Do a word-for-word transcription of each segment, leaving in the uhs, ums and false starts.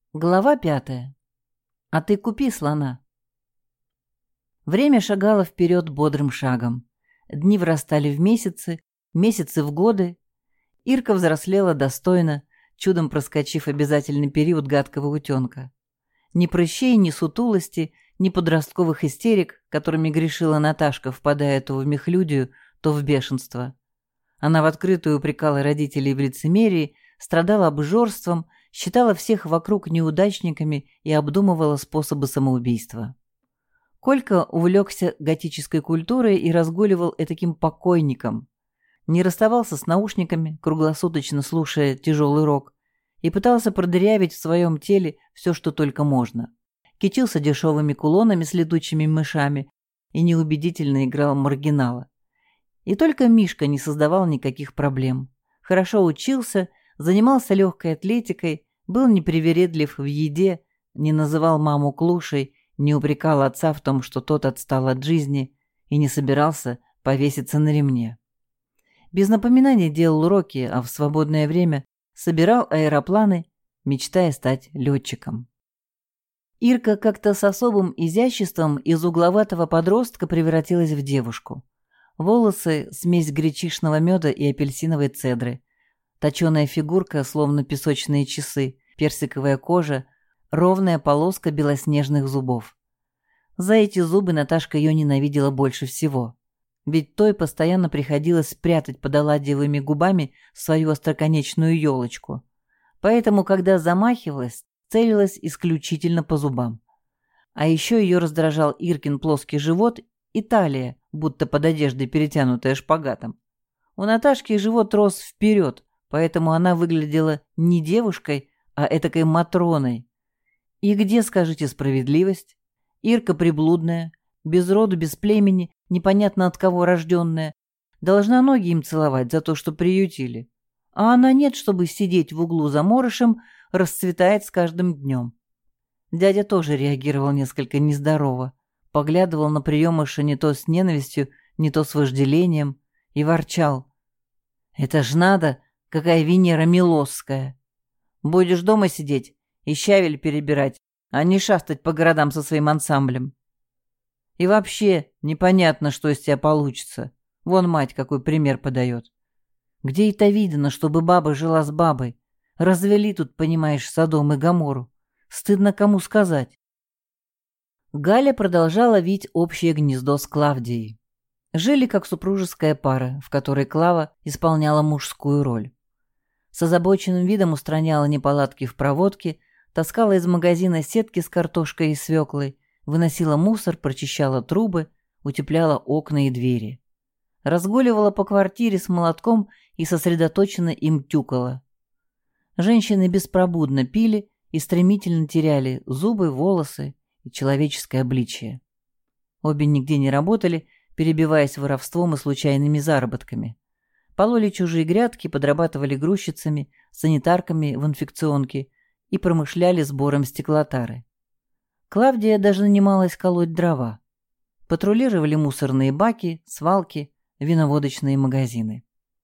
Глава пятая. А ты купи слона. Время шагало вперед бодрым шагом. Дни вырастали в месяцы, месяцы в годы. Ирка взрослела достойно, чудом проскочив обязательный период гадкого утенка. Ни прыщей, ни сутулости, ни подростковых истерик, которыми грешила Наташка, впадая то в мехлюдию, то в бешенство. Она в открытую упрекала родителей в лицемерии, страдала обжорством, считала всех вокруг неудачниками и обдумывала способы самоубийства. Колька увлекся готической культурой и разгуливал этаким покойником. Не расставался с наушниками, круглосуточно слушая тяжелый рок, и пытался продырявить в своем теле все, что только можно. Кичился дешевыми кулонами с летучими мышами и неубедительно играл маргинала. И только Мишка не создавал никаких проблем. Хорошо учился, занимался легкой атлетикой, был непривередлив в еде, не называл маму клушей, не упрекал отца в том, что тот отстал от жизни, и не собирался повеситься на ремне. Без напоминаний делал уроки, а в свободное время собирал аэропланы, мечтая стать летчиком. Ирка как-то с особым изяществом из угловатого подростка превратилась в девушку. Волосы – смесь гречишного меда и апельсиновой цедры. Точеная фигурка, словно песочные часы, персиковая кожа, ровная полоска белоснежных зубов. За эти зубы Наташка ее ненавидела больше всего. Ведь той постоянно приходилось спрятать под оладьевыми губами свою остроконечную елочку. Поэтому, когда замахивалась, целилась исключительно по зубам. А еще ее раздражал Иркин плоский живот и талия, будто под одеждой перетянутая шпагатом. У Наташки живот рос вперед, поэтому она выглядела не девушкой, а этакой Матроной. И где, скажите, справедливость? Ирка приблудная, без роду, без племени, непонятно от кого рожденная, должна ноги им целовать за то, что приютили. А она нет, чтобы сидеть в углу заморышем, расцветает с каждым днем. Дядя тоже реагировал несколько нездорово, поглядывал на приемыша не то с ненавистью, не то с вожделением и ворчал. «Это ж надо, какая Венера Милосская! Будешь дома сидеть и щавель перебирать, а не шастать по городам со своим ансамблем. И вообще непонятно, что из тебя получится. Вон мать какой пример подает. Где это видно, чтобы баба жила с бабой? Развели тут, понимаешь, Содом и Гоморру. Стыдно кому сказать». Галя продолжала вить общее гнездо с Клавдией. Жили как супружеская пара, в которой Клава исполняла мужскую роль. С озабоченным видом устраняла неполадки в проводке, таскала из магазина сетки с картошкой и свеклой, выносила мусор, прочищала трубы, утепляла окна и двери. Разгуливала по квартире с молотком и сосредоточенно им тюкала. Женщины беспробудно пили и стремительно теряли зубы, волосы и человеческое обличие. Обе нигде не работали, перебиваясь воровством и случайными заработками. Пололи чужие грядки, подрабатывали грузчицами, санитарками в инфекционке и промышляли сбором стеклотары. Клавдия даже нанималась колоть дрова. Патрулировали мусорные баки, свалки, виноводочные магазины.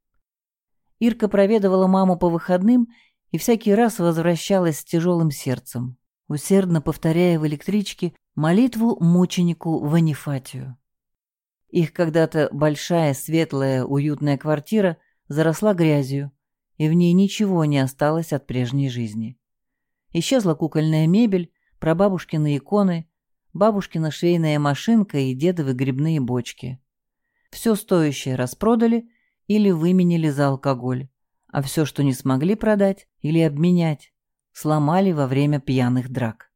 Ирка проведывала маму по выходным и всякий раз возвращалась с тяжелым сердцем, усердно повторяя в электричке молитву мученику Ванифатию. Их когда-то большая, светлая, уютная квартира заросла грязью, и в ней ничего не осталось от прежней жизни. Исчезла кукольная мебель, прабабушкины иконы, бабушкина швейная машинка и дедовы грибные бочки. Все стоящее распродали или выменили за алкоголь, а все, что не смогли продать или обменять, сломали во время пьяных драк.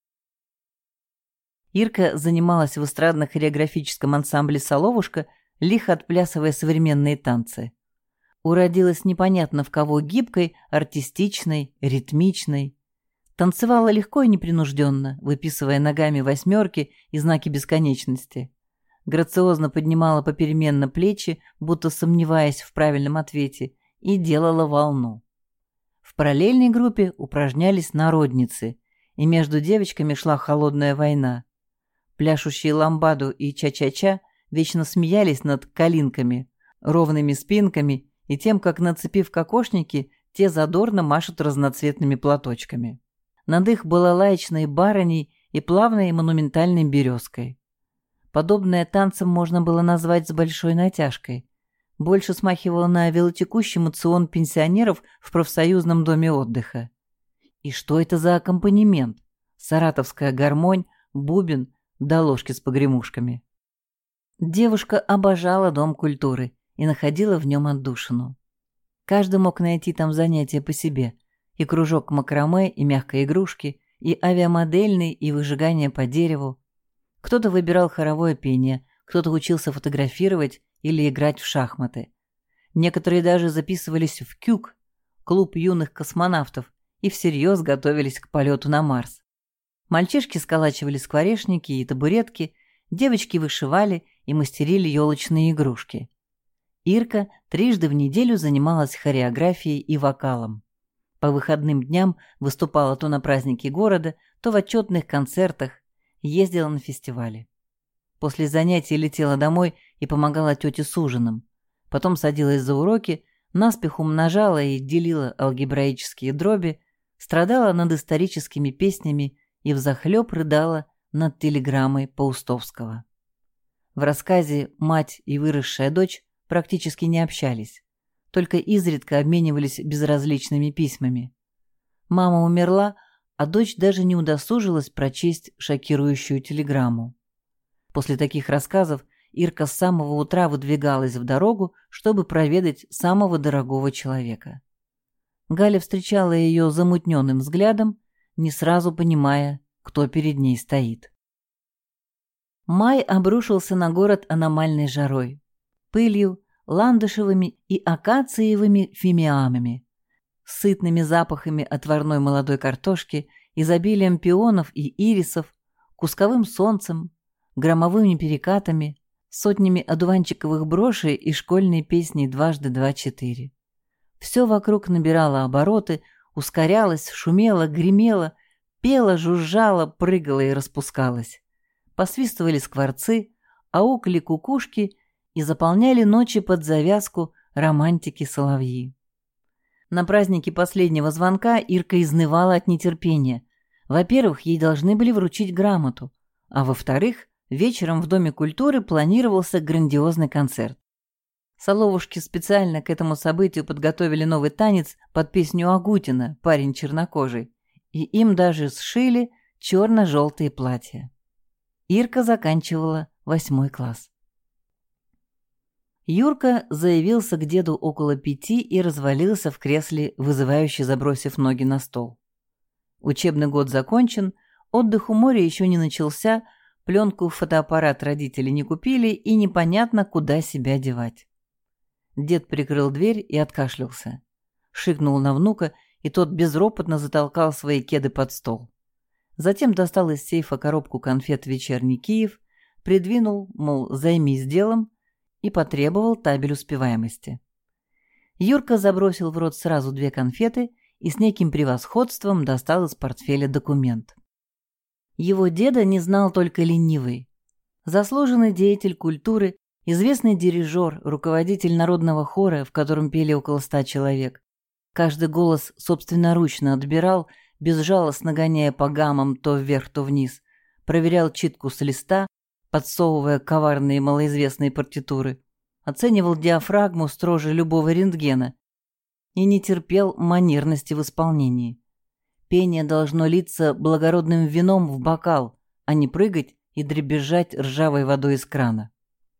Ирка занималась в эстрадно-хореографическом ансамбле «Соловушка», лихо отплясывая современные танцы. Уродилась непонятно в кого гибкой, артистичной, ритмичной. Танцевала легко и непринужденно, выписывая ногами восьмерки и знаки бесконечности. Грациозно поднимала попеременно плечи, будто сомневаясь в правильном ответе, и делала волну. В параллельной группе упражнялись народницы, и между девочками шла холодная война. Пляшущие ламбаду и ча-ча-ча вечно смеялись над калинками, ровными спинками и тем, как, нацепив кокошники, те задорно машут разноцветными платочками. над их балалаечной барыней и плавной монументальной березкой. Подобное танцем можно было назвать с большой натяжкой. Больше смахивало на велотекущий мацион пенсионеров в профсоюзном доме отдыха. И что это за аккомпанемент? Саратовская гармонь, бубен да ложки с погремушками. Девушка обожала дом культуры и находила в нем отдушину. Каждый мог найти там занятия по себе. И кружок макраме, и мягкой игрушки, и авиамодельный, и выжигание по дереву. Кто-то выбирал хоровое пение, кто-то учился фотографировать или играть в шахматы. Некоторые даже записывались в КЮК, клуб юных космонавтов, и всерьез готовились к полету на Марс. Мальчишки сколачивали скворечники и табуретки, девочки вышивали и мастерили елочные игрушки. Ирка трижды в неделю занималась хореографией и вокалом. По выходным дням выступала то на празднике города, то в отчетных концертах, ездила на фестивали. После занятий летела домой и помогала тете с ужином. Потом садилась за уроки, наспех умножала и делила алгебраические дроби, страдала над историческими песнями и взахлеб рыдала над телеграммой Паустовского. В рассказе мать и выросшая дочь практически не общались, только изредка обменивались безразличными письмами. Мама умерла, а дочь даже не удосужилась прочесть шокирующую телеграмму. После таких рассказов Ирка с самого утра выдвигалась в дорогу, чтобы проведать самого дорогого человека. Галя встречала ее замутненным взглядом, не сразу понимая, кто перед ней стоит. Май обрушился на город аномальной жарой, пылью, ландышевыми и акациевыми фимиамами, сытными запахами отварной молодой картошки, изобилием пионов и ирисов, кусковым солнцем, громовыми перекатами, сотнями одуванчиковых брошей и школьной песней «Дважды два четыре». Все вокруг набирало обороты, ускорялось, шумело, гремело, пело, жужжало, прыгало и распускалось. Посвистывали скворцы, аукали кукушки и заполняли ночи под завязку романтики-соловьи. На празднике последнего звонка Ирка изнывала от нетерпения. Во-первых, ей должны были вручить грамоту, а во-вторых, вечером в Доме культуры планировался грандиозный концерт. Соловушки специально к этому событию подготовили новый танец под песню Агутина «Парень чернокожий», и им даже сшили черно-желтые платья. Ирка заканчивала восьмой класс. Юрка заявился к деду около пяти и развалился в кресле, вызывающе забросив ноги на стол. Учебный год закончен, отдых у моря еще не начался, пленку в фотоаппарат родители не купили и непонятно, куда себя девать. Дед прикрыл дверь и откашлялся. Шикнул на внука, и тот безропотно затолкал свои кеды под стол. Затем достал из сейфа коробку конфет «Вечерний Киев», придвинул, мол, займись делом, и потребовал табель успеваемости. Юрка забросил в рот сразу две конфеты и с неким превосходством достал из портфеля документ. Его деда не знал только ленивый. Заслуженный деятель культуры, известный дирижер, руководитель народного хора, в котором пели около ста человек. Каждый голос собственноручно отбирал, безжалостно гоняя по гаммам то вверх, то вниз, проверял читку с листа, подсовывая коварные малоизвестные партитуры, оценивал диафрагму строже любого рентгена и не терпел манерности в исполнении. Пение должно литься благородным вином в бокал, а не прыгать и дребезжать ржавой водой из крана.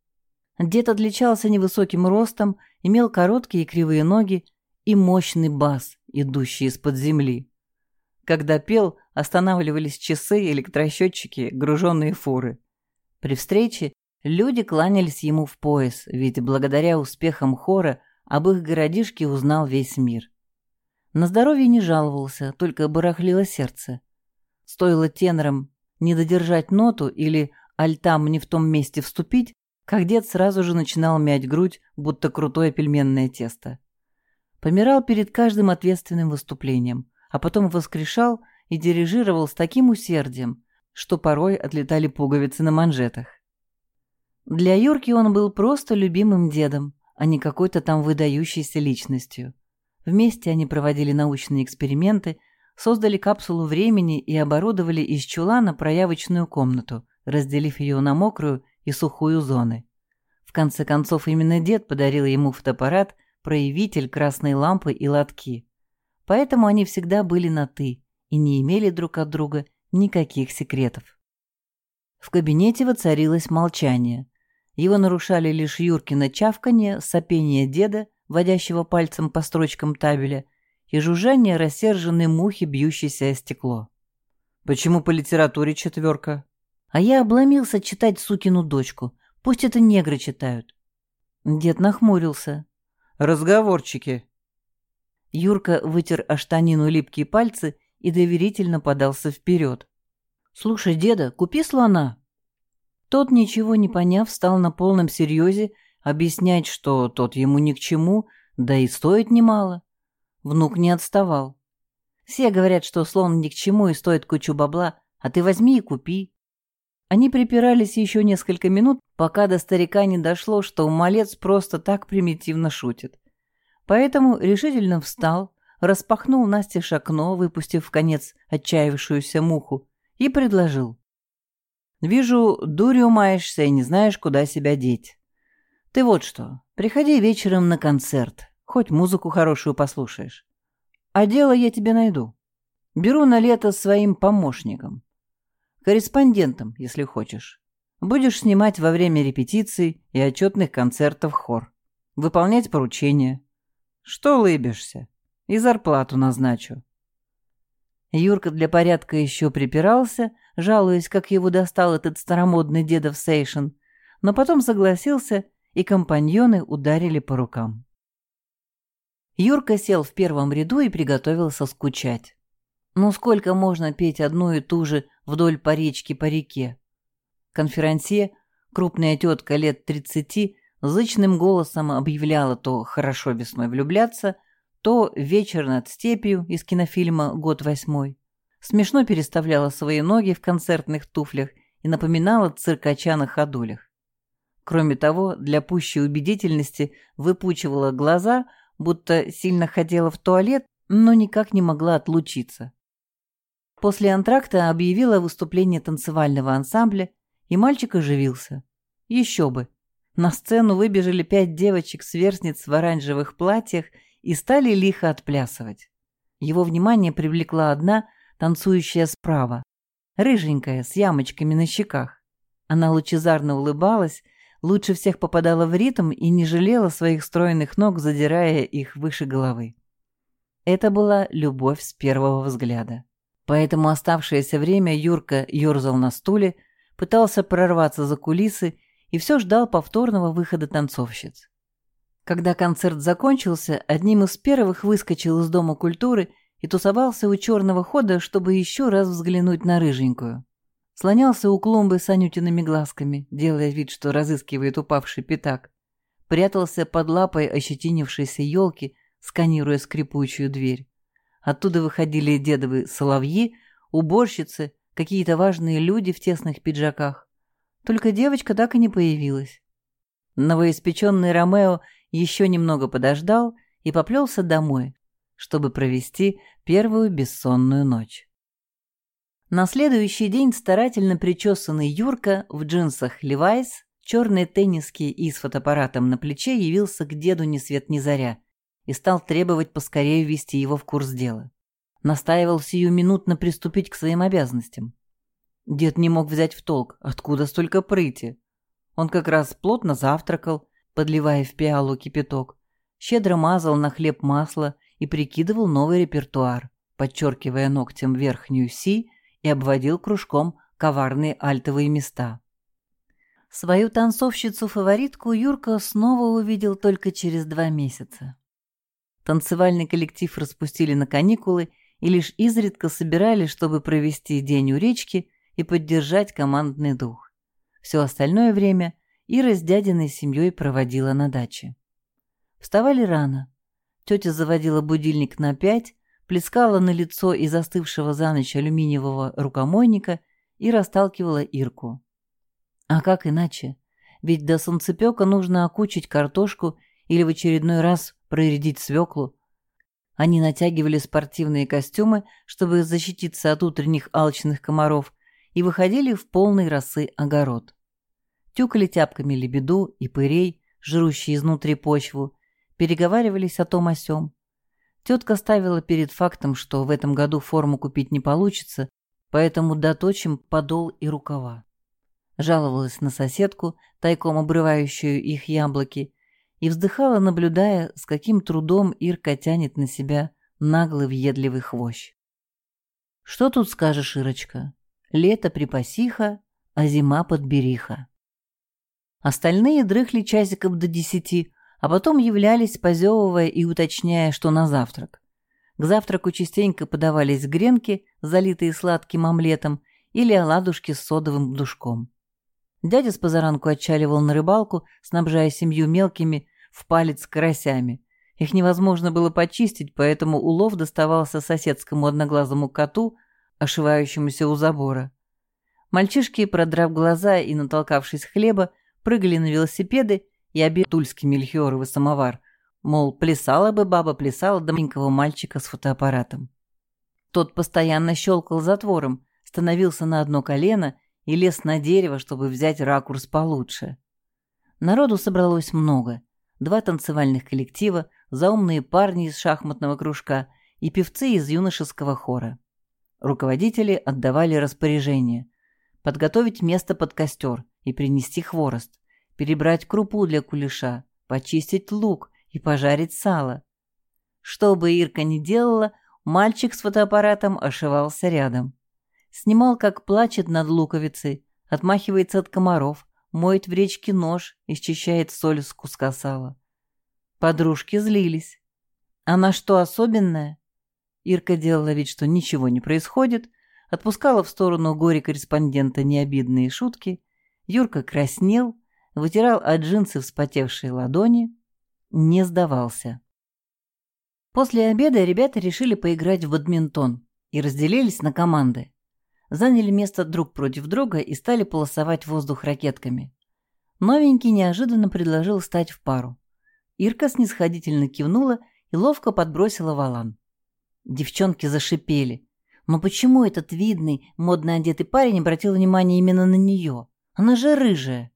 Дед отличался невысоким ростом, имел короткие кривые ноги и мощный бас, идущий из-под земли. Когда пел, останавливались часы, электросчетчики, груженные фуры. При встрече люди кланялись ему в пояс, ведь благодаря успехам хора об их городишке узнал весь мир. На здоровье не жаловался, только барахлило сердце. Стоило тенорам не додержать ноту или альтам не в том месте вступить, как дед сразу же начинал мять грудь, будто крутое пельменное тесто. Помирал перед каждым ответственным выступлением, а потом воскрешал и дирижировал с таким усердием, что порой отлетали пуговицы на манжетах. Для Юрки он был просто любимым дедом, а не какой-то там выдающейся личностью. Вместе они проводили научные эксперименты, создали капсулу времени и оборудовали из чулана проявочную комнату, разделив ее на мокрую и сухую зоны. В конце концов, именно дед подарил ему фотоаппарат, проявитель, красной лампы и лотки. Поэтому они всегда были на «ты» и не имели друг от друга никаких секретов. В кабинете воцарилось молчание. Его нарушали лишь Юркино чавканье, сопение деда, водящего пальцем по строчкам табеля, и жужжание рассерженной мухи, бьющейся о стекло. «Почему по литературе четверка?» «А я обломился читать сукину дочку. Пусть это негры читают». Дед нахмурился. «Разговорчики». Юрка вытер о штанину липкие пальцы и доверительно подался вперед. «Слушай, деда, купи слона». Тот, ничего не поняв, стал на полном серьезе объяснять, что тот ему ни к чему, да и стоит немало. Внук не отставал. «Все говорят, что слон ни к чему и стоит кучу бабла, а ты возьми и купи». Они припирались еще несколько минут, пока до старика не дошло, что малец просто так примитивно шутит. Поэтому решительно встал, распахнул настежь окно, выпустив в конец отчаявшуюся муху, и предложил. «Вижу, дурью маешься и не знаешь, куда себя деть. Ты вот что, приходи вечером на концерт, хоть музыку хорошую послушаешь. А дело я тебе найду. Беру на лето своим помощником. Корреспондентом, если хочешь. Будешь снимать во время репетиций и отчетных концертов хор. Выполнять поручения. Что лыбишься? И зарплату назначу». Юрка для порядка еще припирался, жалуясь, как его достал этот старомодный дедов сейшен, но потом согласился, и компаньоны ударили по рукам. Юрка сел в первом ряду и приготовился скучать. Ну сколько можно петь одну и ту же вдоль по речке по реке? Конферансье, крупная тетка лет тридцати, зычным голосом объявляла то «хорошо весной влюбляться», то «вечер над степью» из кинофильма «Год восьмой». Смешно переставляла свои ноги в концертных туфлях и напоминала циркача на ходулях. Кроме того, для пущей убедительности выпучивала глаза, будто сильно хотела в туалет, но никак не могла отлучиться. После антракта объявила выступление танцевального ансамбля, и мальчик оживился. Еще бы. На сцену выбежали пять девочек-сверстниц в оранжевых платьях и стали лихо отплясывать. Его внимание привлекла одна, танцующая справа, рыженькая, с ямочками на щеках. Она лучезарно улыбалась, лучше всех попадала в ритм и не жалела своих стройных ног, задирая их выше головы. Это была любовь с первого взгляда. Поэтому оставшееся время Юрка ерзал на стуле, пытался прорваться за кулисы и все ждал повторного выхода танцовщиц. Когда концерт закончился, одним из первых выскочил из Дома культуры и тусовался у черного хода, чтобы еще раз взглянуть на рыженькую. Слонялся у клумбы с анютиными глазками, делая вид, что разыскивает упавший пятак. Прятался под лапой ощетинившейся елки, сканируя скрипучую дверь. Оттуда выходили дедовы соловьи, уборщицы, какие-то важные люди в тесных пиджаках. Только девочка так и не появилась. Новоиспеченный Ромео еще немного подождал и поплелся домой, чтобы провести первую бессонную ночь. На следующий день старательно причесанный Юрка в джинсах Levi's, черной тенниске и с фотоаппаратом на плече явился к деду ни свет ни заря и стал требовать поскорее ввести его в курс дела. Настаивал сиюминутно приступить к своим обязанностям. Дед не мог взять в толк, откуда столько прыти. Он как раз плотно завтракал, подливая в пиалу кипяток, щедро мазал на хлеб масло и прикидывал новый репертуар, подчеркивая ногтем верхнюю «си» и обводил кружком коварные альтовые места. Свою танцовщицу-фаворитку Юрка снова увидел только через два месяца. Танцевальный коллектив распустили на каникулы и лишь изредка собирали, чтобы провести день у речки и поддержать командный дух. Все остальное время Ира с дядиной семьей проводила на даче. Вставали рано. Тетя заводила будильник на пять, плескала на лицо из застывшего за ночь алюминиевого рукомойника и расталкивала Ирку. А как иначе? Ведь до солнцепека нужно окучить картошку или в очередной раз проредить свеклу. Они натягивали спортивные костюмы, чтобы защититься от утренних алчных комаров, и выходили в полной росы огород. Тюкали тяпками лебеду и пырей, жрущие изнутри почву, переговаривались о том о сём. Тетка ставила перед фактом, что в этом году форму купить не получится, поэтому доточим подол и рукава. Жаловалась на соседку, тайком обрывающую их яблоки, и вздыхала, наблюдая, с каким трудом Ирка тянет на себя наглый въедливый хвощ. Что тут скажешь, Ирочка? Лето припасиха, а зима подбериха. Остальные дрыхли часиков до десяти, а потом являлись, позевывая и уточняя, что на завтрак. К завтраку частенько подавались гренки, залитые сладким омлетом, или оладушки с содовым душком. Дядя с позаранку отчаливал на рыбалку, снабжая семью мелкими в палец карасями. Их невозможно было почистить, поэтому улов доставался соседскому одноглазому коту, ошивающемуся у забора. Мальчишки, продрав глаза и натолкавшись хлеба, прыгали на велосипеды и обед тульский мельхиоровый самовар, мол, плясала бы баба, плясала до маленького мальчика с фотоаппаратом. Тот постоянно щелкал затвором, становился на одно колено и лез на дерево, чтобы взять ракурс получше. Народу собралось много. Два танцевальных коллектива, заумные парни из шахматного кружка и певцы из юношеского хора. Руководители отдавали распоряжение подготовить место под костер и принести хворост, перебрать крупу для кулеша, почистить лук и пожарить сало. Что бы Ирка ни делала, мальчик с фотоаппаратом ошивался рядом. Снимал, как плачет над луковицей, отмахивается от комаров, моет в речке нож и счищает соль с куска сала. Подружки злились. Она что, особенная? Ирка делала вид, что ничего не происходит, отпускала в сторону горе-корреспондента необидные шутки. Юрка краснел, вытирал от джинсы вспотевшие ладони, не сдавался. После обеда ребята решили поиграть в бадминтон и разделились на команды. Заняли место друг против друга и стали полосовать воздух ракетками. Новенький неожиданно предложил стать в пару. Ирка снисходительно кивнула и ловко подбросила валан. Девчонки зашипели. Но почему этот видный, модно одетый парень обратил внимание именно на нее? Она же рыжая.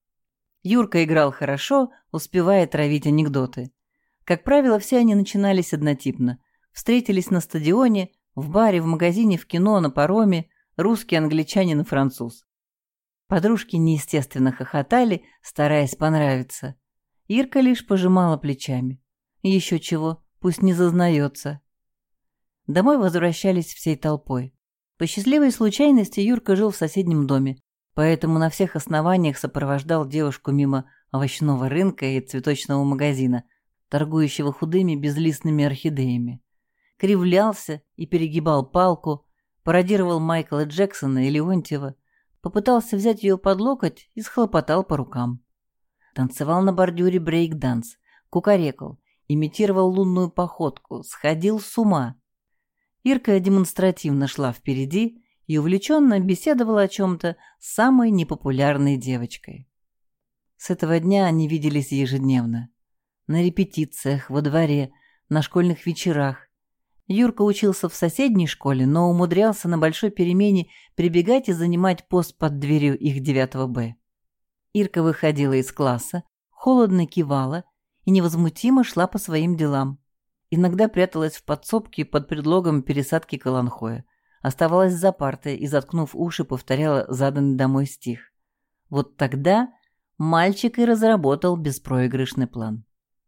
Юрка играл хорошо, успевая травить анекдоты. Как правило, все они начинались однотипно. Встретились на стадионе, в баре, в магазине, в кино, на пароме, русский, англичанин и француз. Подружки неестественно хохотали, стараясь понравиться. Ирка лишь пожимала плечами. Еще чего, пусть не зазнается. Домой возвращались всей толпой. По счастливой случайности Юрка жил в соседнем доме, поэтому на всех основаниях сопровождал девушку мимо овощного рынка и цветочного магазина, торгующего худыми безлистными орхидеями. Кривлялся и перегибал палку, пародировал Майкла Джексона и Леонтьева, попытался взять ее под локоть и схлопотал по рукам. Танцевал на бордюре брейк-данс, кукарекал, имитировал лунную походку, сходил с ума. Ирка демонстративно шла впереди и увлеченно беседовала о чем-то с самой непопулярной девочкой. С этого дня они виделись ежедневно. На репетициях, во дворе, на школьных вечерах. Юрка учился в соседней школе, но умудрялся на большой перемене прибегать и занимать пост под дверью их девятого Б. Ирка выходила из класса, холодно кивала и невозмутимо шла по своим делам. Иногда пряталась в подсобке под предлогом пересадки каланхоя. Оставалась за партой и, заткнув уши, повторяла заданный домой стих. Вот тогда мальчик и разработал беспроигрышный план.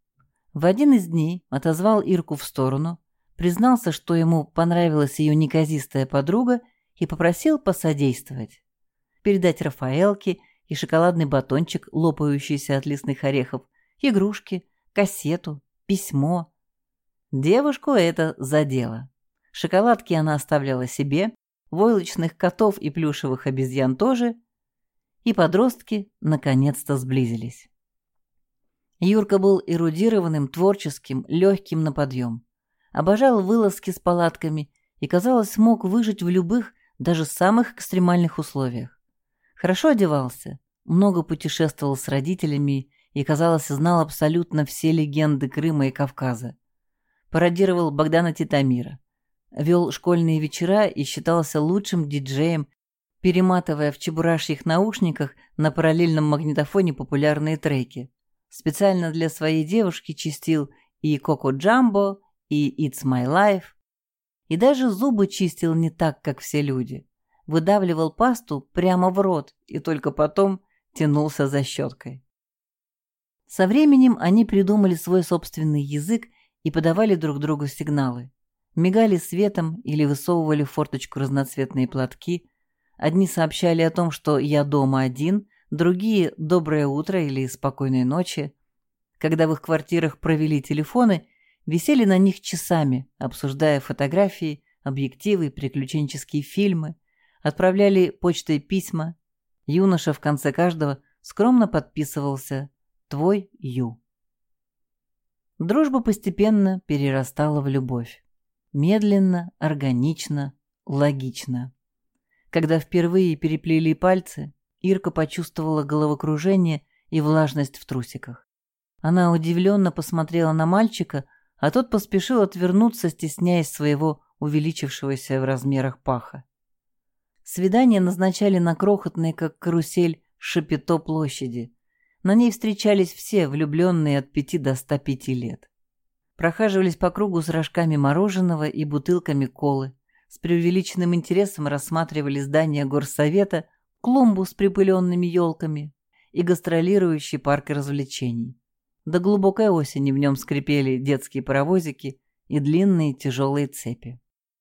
В один из дней отозвал Ирку в сторону, признался, что ему понравилась ее неказистая подруга, и попросил посодействовать. Передать Рафаэлке и шоколадный батончик, лопающийся от лесных орехов, игрушки, кассету, письмо. Девушку это задело. Шоколадки она оставляла себе, войлочных котов и плюшевых обезьян тоже, и подростки наконец-то сблизились. Юрка был эрудированным, творческим, легким на подъем. Обожал вылазки с палатками и, казалось, мог выжить в любых, даже самых экстремальных условиях. Хорошо одевался, много путешествовал с родителями и, казалось, знал абсолютно все легенды Крыма и Кавказа. пародировал Богдана Титамира, вел школьные вечера и считался лучшим диджеем, перематывая в чебурашьих наушниках на параллельном магнитофоне популярные треки. Специально для своей девушки чистил и Коко Джамбо, и It's My Life, и даже зубы чистил не так, как все люди. Выдавливал пасту прямо в рот и только потом тянулся за щеткой. Со временем они придумали свой собственный язык и подавали друг другу сигналы. Мигали светом или высовывали в форточку разноцветные платки. Одни сообщали о том, что я дома один, другие – доброе утро или спокойной ночи. Когда в их квартирах провели телефоны, висели на них часами, обсуждая фотографии, объективы, приключенческие фильмы, отправляли почтой письма. Юноша в конце каждого скромно подписывался «Твой Ю». Дружба постепенно перерастала в любовь. Медленно, органично, логично. Когда впервые переплели пальцы, Ирка почувствовала головокружение и влажность в трусиках. Она удивленно посмотрела на мальчика, а тот поспешил отвернуться, стесняясь своего увеличившегося в размерах паха. Свидания назначали на крохотной, как карусель, Шапито площади. На ней встречались все влюбленные от пяти до ста пяти лет. Прохаживались по кругу с рожками мороженого и бутылками колы. С преувеличенным интересом рассматривали здание горсовета, клумбу с припыленными елками и гастролирующий парк развлечений. До глубокой осени в нем скрипели детские паровозики и длинные тяжелые цепи.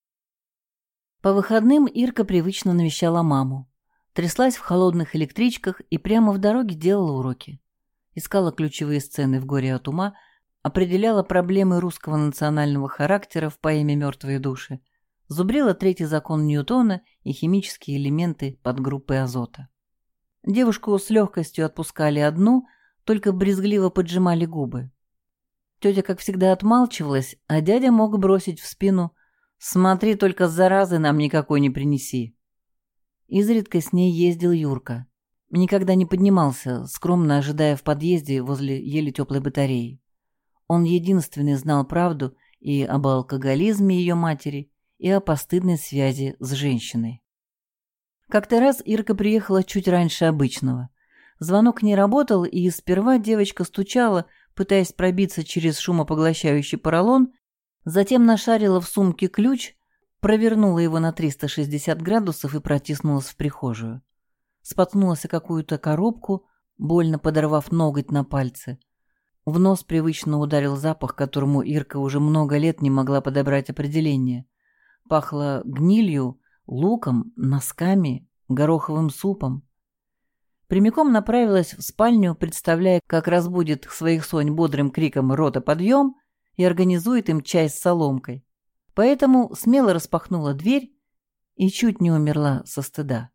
По выходным Ирка привычно навещала маму. Тряслась в холодных электричках и прямо в дороге делала уроки. Искала ключевые сцены в «Горе от ума», определяла проблемы русского национального характера в поэме «Мертвые души», зубрила третий закон Ньютона и химические элементы подгруппы азота. Девушку с легкостью отпускали одну, только брезгливо поджимали губы. Тетя, как всегда, отмалчивалась, а дядя мог бросить в спину: «Смотри, только заразы нам никакой не принеси». Изредка с ней ездил Юрка. Никогда не поднимался, скромно ожидая в подъезде возле еле теплой батареи. Он единственный знал правду и об алкоголизме ее матери, и о постыдной связи с женщиной. Как-то раз Ирка приехала чуть раньше обычного. Звонок не работал, и сперва девочка стучала, пытаясь пробиться через шумопоглощающий поролон, затем нашарила в сумке ключ, провернула его на триста шестьдесят градусов и протиснулась в прихожую. Споткнулась о какую-то коробку, больно подорвав ноготь на пальце. В нос привычно ударил запах, которому Ирка уже много лет не могла подобрать определение. Пахло гнилью, луком, носками, гороховым супом. Прямиком направилась в спальню, представляя, как разбудит своих сонь бодрым криком «Рота, подъем!» и организует им чай с соломкой. Поэтому смело распахнула дверь и чуть не умерла со стыда.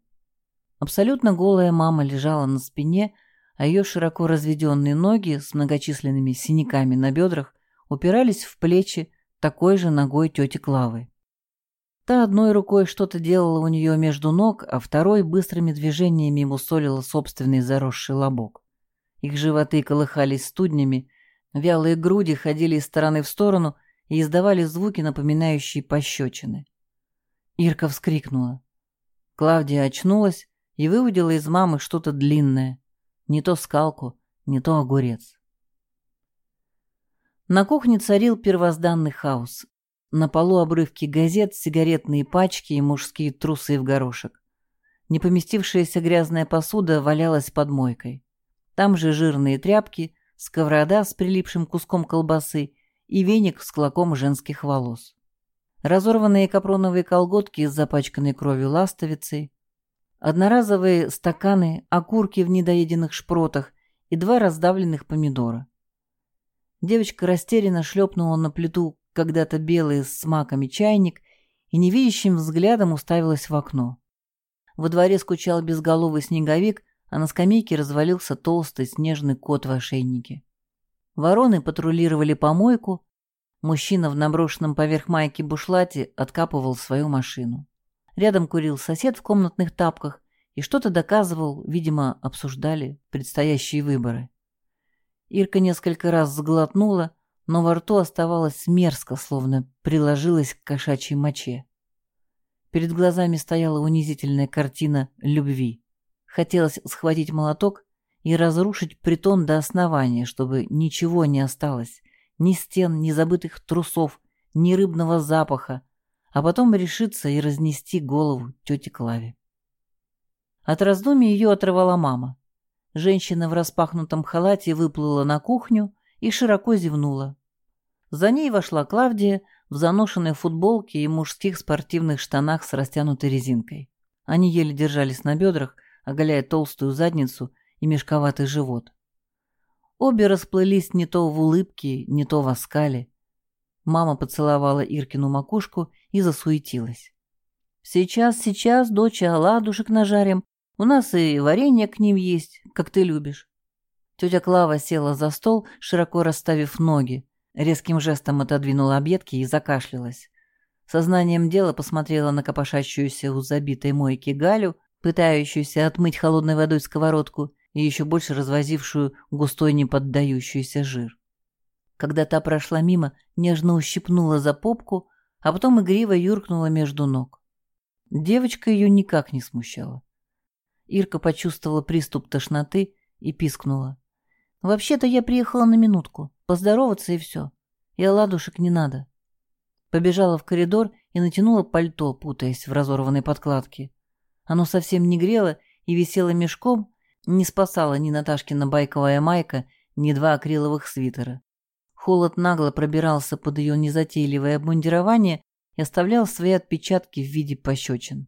Абсолютно голая мама лежала на спине, а ее широко разведенные ноги с многочисленными синяками на бедрах упирались в плечи такой же ногой тети Клавы. Та одной рукой что-то делала у нее между ног, а второй быстрыми движениями мусолила собственный заросший лобок. Их животы колыхались студнями, вялые груди ходили из стороны в сторону и издавали звуки, напоминающие пощечины. Ирка вскрикнула. Клавдия очнулась и выудила из мамы что-то длинное. Не то скалку, не то огурец. На кухне царил первозданный хаос. На полу обрывки газет, сигаретные пачки и мужские трусы в горошек. Непоместившаяся грязная посуда валялась под мойкой. Там же жирные тряпки, сковорода с прилипшим куском колбасы и веник с клоком женских волос. Разорванные капроновые колготки с запачканной кровью ластовицей, одноразовые стаканы, окурки в недоеденных шпротах и два раздавленных помидора. Девочка растерянно шлепнула на плиту когда-то белый с маками чайник и невидящим взглядом уставилась в окно. Во дворе скучал безголовый снеговик, а на скамейке развалился толстый снежный кот в ошейнике. Вороны патрулировали помойку, мужчина в наброшенном поверх майки бушлате откапывал свою машину. Рядом курил сосед в комнатных тапках и что-то доказывал, видимо, обсуждали предстоящие выборы. Ирка несколько раз сглотнула, но во рту оставалось мерзко, словно приложилась к кошачьей моче. Перед глазами стояла унизительная картина любви. Хотелось схватить молоток и разрушить притон до основания, чтобы ничего не осталось, ни стен, ни забытых трусов, ни рыбного запаха, а потом решиться и разнести голову тете Клаве. От раздумий ее оторвала мама. Женщина в распахнутом халате выплыла на кухню и широко зевнула. За ней вошла Клавдия в заношенной футболке и мужских спортивных штанах с растянутой резинкой. Они еле держались на бедрах, оголяя толстую задницу и мешковатый живот. Обе расплылись не то в улыбке, не то в оскале. Мама поцеловала Иркину макушку и засуетилась. «Сейчас, сейчас, доча, оладушек нажарим. У нас и варенье к ним есть, как ты любишь». Тетя Клава села за стол, широко расставив ноги, резким жестом отодвинула объедки и закашлялась. Сознанием дела посмотрела на копошащуюся у забитой мойки Галю, пытающуюся отмыть холодной водой сковородку и еще больше развозившую густой неподдающийся жир. Когда та прошла мимо, нежно ущипнула за попку, а потом игриво юркнула между ног. Девочка ее никак не смущала. Ирка почувствовала приступ тошноты и пискнула. «Вообще-то я приехала на минутку, поздороваться и все. И оладушек не надо». Побежала в коридор и натянула пальто, путаясь в разорванной подкладке. Оно совсем не грело и висело мешком, не спасала ни Наташкина байковая майка, ни два акриловых свитера. Холод нагло пробирался под ее незатейливое обмундирование и оставлял свои отпечатки в виде пощечин.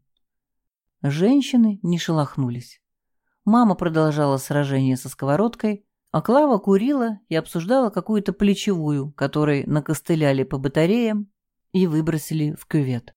Женщины не шелохнулись. Мама продолжала сражение со сковородкой, а Клава курила и обсуждала какую-то плечевую, которой накостыляли по батареям и выбросили в кювет.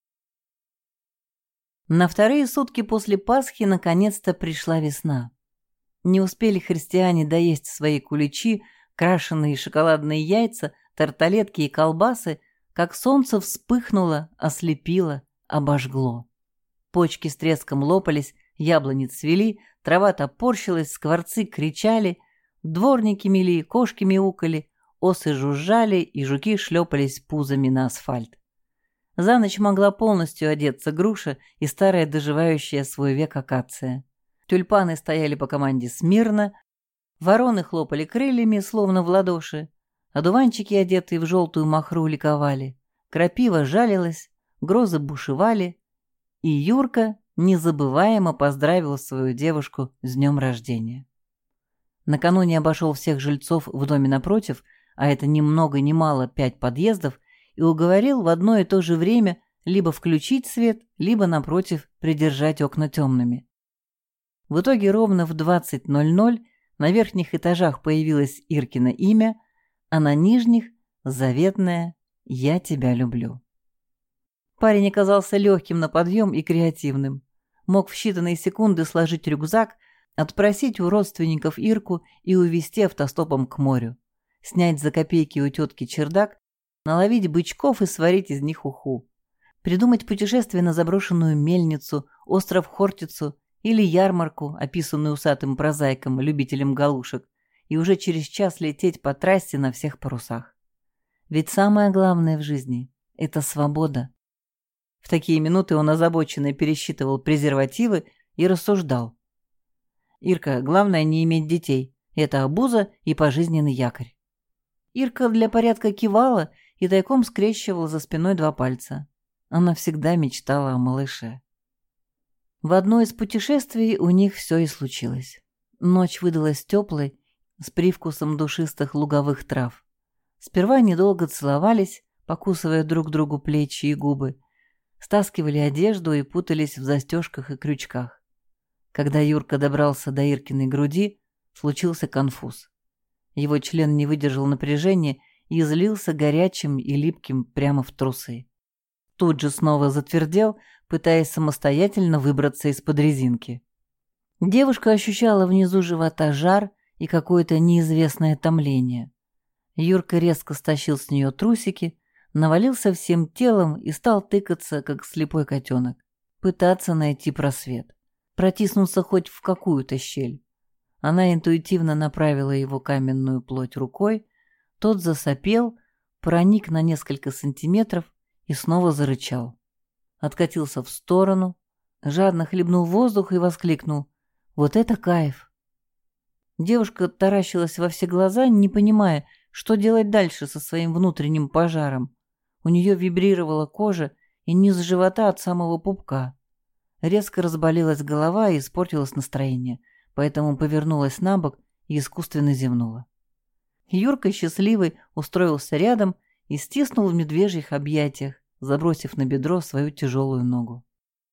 На вторые сутки после Пасхи наконец-то пришла весна. Не успели христиане доесть свои куличи, крашеные шоколадные яйца, тарталетки и колбасы, как солнце вспыхнуло, ослепило, обожгло. Почки с треском лопались, яблони цвели, трава топорщилась, скворцы кричали, дворники мели, кошки мяукали, осы жужжали и жуки шлепались пузами на асфальт. За ночь могла полностью одеться груша и старая доживающая свой век акация. Тюльпаны стояли по команде смирно, вороны хлопали крыльями, словно в ладоши, одуванчики, одетые в желтую махру, ликовали, крапива жалилась, грозы бушевали, и Юрка незабываемо поздравил свою девушку с днем рождения. Накануне обошел всех жильцов в доме напротив, а это ни много ни мало пять подъездов, и уговорил в одно и то же время либо включить свет, либо, напротив, придержать окна темными. В итоге ровно в двадцать ноль ноль на верхних этажах появилось Иркино имя, а на нижних — заветное «Я тебя люблю». Парень оказался легким на подъем и креативным. Мог в считанные секунды сложить рюкзак, отпросить у родственников Ирку и увезти автостопом к морю, снять за копейки у тетки чердак, наловить бычков и сварить из них уху, придумать путешествие на заброшенную мельницу, остров Хортицу или ярмарку, описанную усатым прозаиком, любителем галушек, и уже через час лететь по трассе на всех парусах. Ведь самое главное в жизни — это свобода. В такие минуты он озабоченно пересчитывал презервативы и рассуждал. «Ирка, главное не иметь детей. Это обуза и пожизненный якорь». Ирка для порядка кивала и тайком скрещивала за спиной два пальца. Она всегда мечтала о малыше. В одно из путешествий у них все и случилось. Ночь выдалась теплой, с привкусом душистых луговых трав. Сперва недолго целовались, покусывая друг другу плечи и губы, стаскивали одежду и путались в застежках и крючках. Когда Юрка добрался до Иркиной груди, случился конфуз. Его член не выдержал напряжения и излился горячим и липким прямо в трусы. Тут же снова затвердел, пытаясь самостоятельно выбраться из-под резинки. Девушка ощущала внизу живота жар и какое-то неизвестное томление. Юрка резко стащил с нее трусики, навалился всем телом и стал тыкаться, как слепой котенок, пытаться найти просвет, протиснуться хоть в какую-то щель. Она интуитивно направила его каменную плоть рукой, тот засопел, проник на несколько сантиметров и снова зарычал. Откатился в сторону, жадно хлебнул воздух и воскликнул: «Вот это кайф!». Девушка таращилась во все глаза, не понимая, что делать дальше со своим внутренним пожаром. У нее вибрировала кожа и низ живота от самого пупка. Резко разболелась голова и испортилось настроение, поэтому повернулась на бок и искусственно зевнула. Юрка, счастливый, устроился рядом и стиснул в медвежьих объятиях, забросив на бедро свою тяжелую ногу.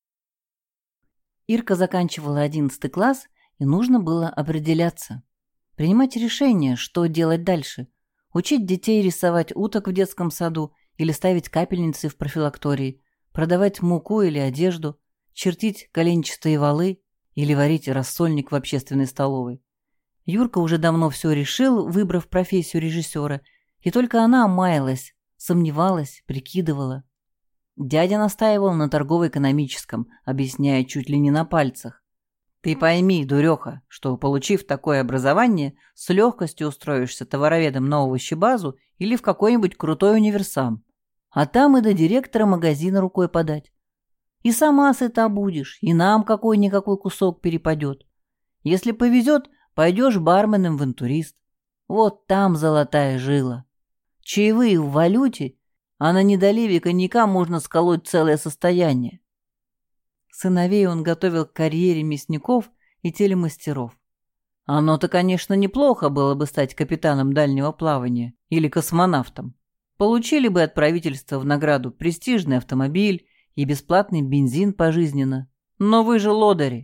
Ирка заканчивала одиннадцатый класс, и нужно было определяться. Принимать решение, что делать дальше. Учить детей рисовать уток в детском саду или ставить капельницы в профилактории, продавать муку или одежду, чертить коленчатые валы или варить рассольник в общественной столовой. Юрка уже давно все решил, выбрав профессию режиссера, и только она маялась, сомневалась, прикидывала. Дядя настаивал на торгово-экономическом, объясняя чуть ли не на пальцах. «Ты пойми, дуреха, что, получив такое образование, с легкостью устроишься товароведом на овощебазу или в какой-нибудь крутой универсам. А там и до директора магазина рукой подать. И сама сыта будешь, и нам какой-никакой кусок перепадет. Если повезет, пойдешь барменом в интурист. Вот там золотая жила. Чаевые в валюте, а на недоливе коньяка можно сколоть целое состояние». Сыновей он готовил к карьере мясников и телемастеров. Оно-то, конечно, неплохо было бы стать капитаном дальнего плавания или космонавтом. Получили бы от правительства в награду престижный автомобиль и бесплатный бензин пожизненно. Но вы же лодыри.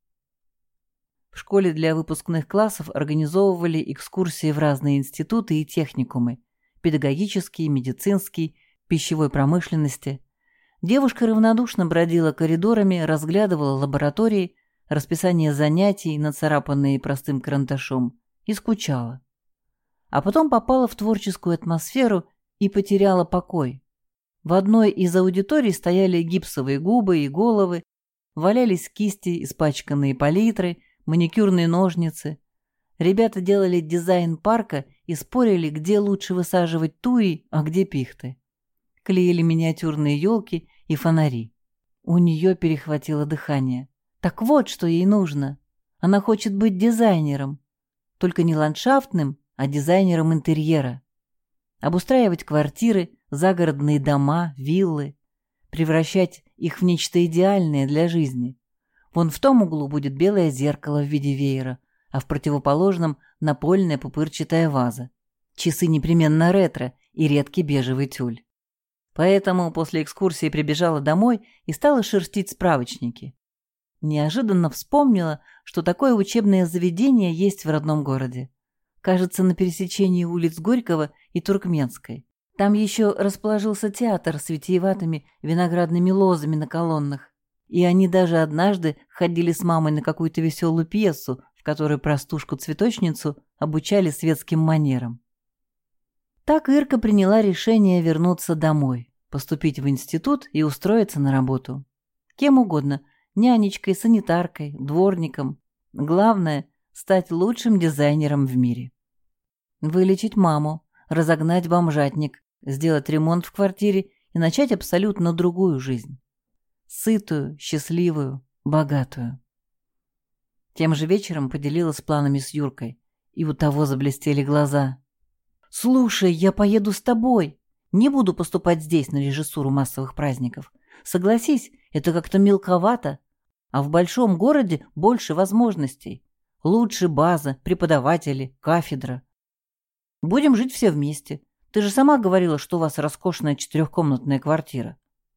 В школе для выпускных классов организовывали экскурсии в разные институты и техникумы – педагогический, медицинский, пищевой промышленности. Девушка равнодушно бродила коридорами, разглядывала лаборатории, расписание занятий, нацарапанные простым карандашом, и скучала. А потом попала в творческую атмосферу и потеряла покой. В одной из аудиторий стояли гипсовые губы и головы, валялись кисти, испачканные палитры, маникюрные ножницы. Ребята делали дизайн парка и спорили, где лучше высаживать туи, а где пихты. Клеили миниатюрные елки и фонари. У нее перехватило дыхание. Так вот, что ей нужно. Она хочет быть дизайнером. Только не ландшафтным, а дизайнером интерьера. Обустраивать квартиры, загородные дома, виллы. Превращать их в нечто идеальное для жизни. Вон в том углу будет белое зеркало в виде веера, а в противоположном – напольная пупырчатая ваза. Часы непременно ретро и редкий бежевый тюль. Поэтому после экскурсии прибежала домой и стала шерстить справочники. Неожиданно вспомнила, что такое учебное заведение есть в родном городе. Кажется, на пересечении улиц Горького и Туркменской. Там еще расположился театр с витиеватыми виноградными лозами на колоннах. И они даже однажды ходили с мамой на какую-то веселую пьесу, в которой простушку-цветочницу обучали светским манерам. Так Ирка приняла решение вернуться домой, поступить в институт и устроиться на работу. Кем угодно – нянечкой, санитаркой, дворником. Главное – стать лучшим дизайнером в мире. Вылечить маму, разогнать бомжатник, сделать ремонт в квартире и начать абсолютно другую жизнь. Сытую, счастливую, богатую. Тем же вечером поделилась планами с Юркой, и у того заблестели глаза. «Слушай, я поеду с тобой. Не буду поступать здесь на режиссуру массовых праздников. Согласись, это как-то мелковато. А в большом городе больше возможностей. Лучше база, преподаватели, кафедра. Будем жить все вместе. Ты же сама говорила, что у вас роскошная четырехкомнатная квартира».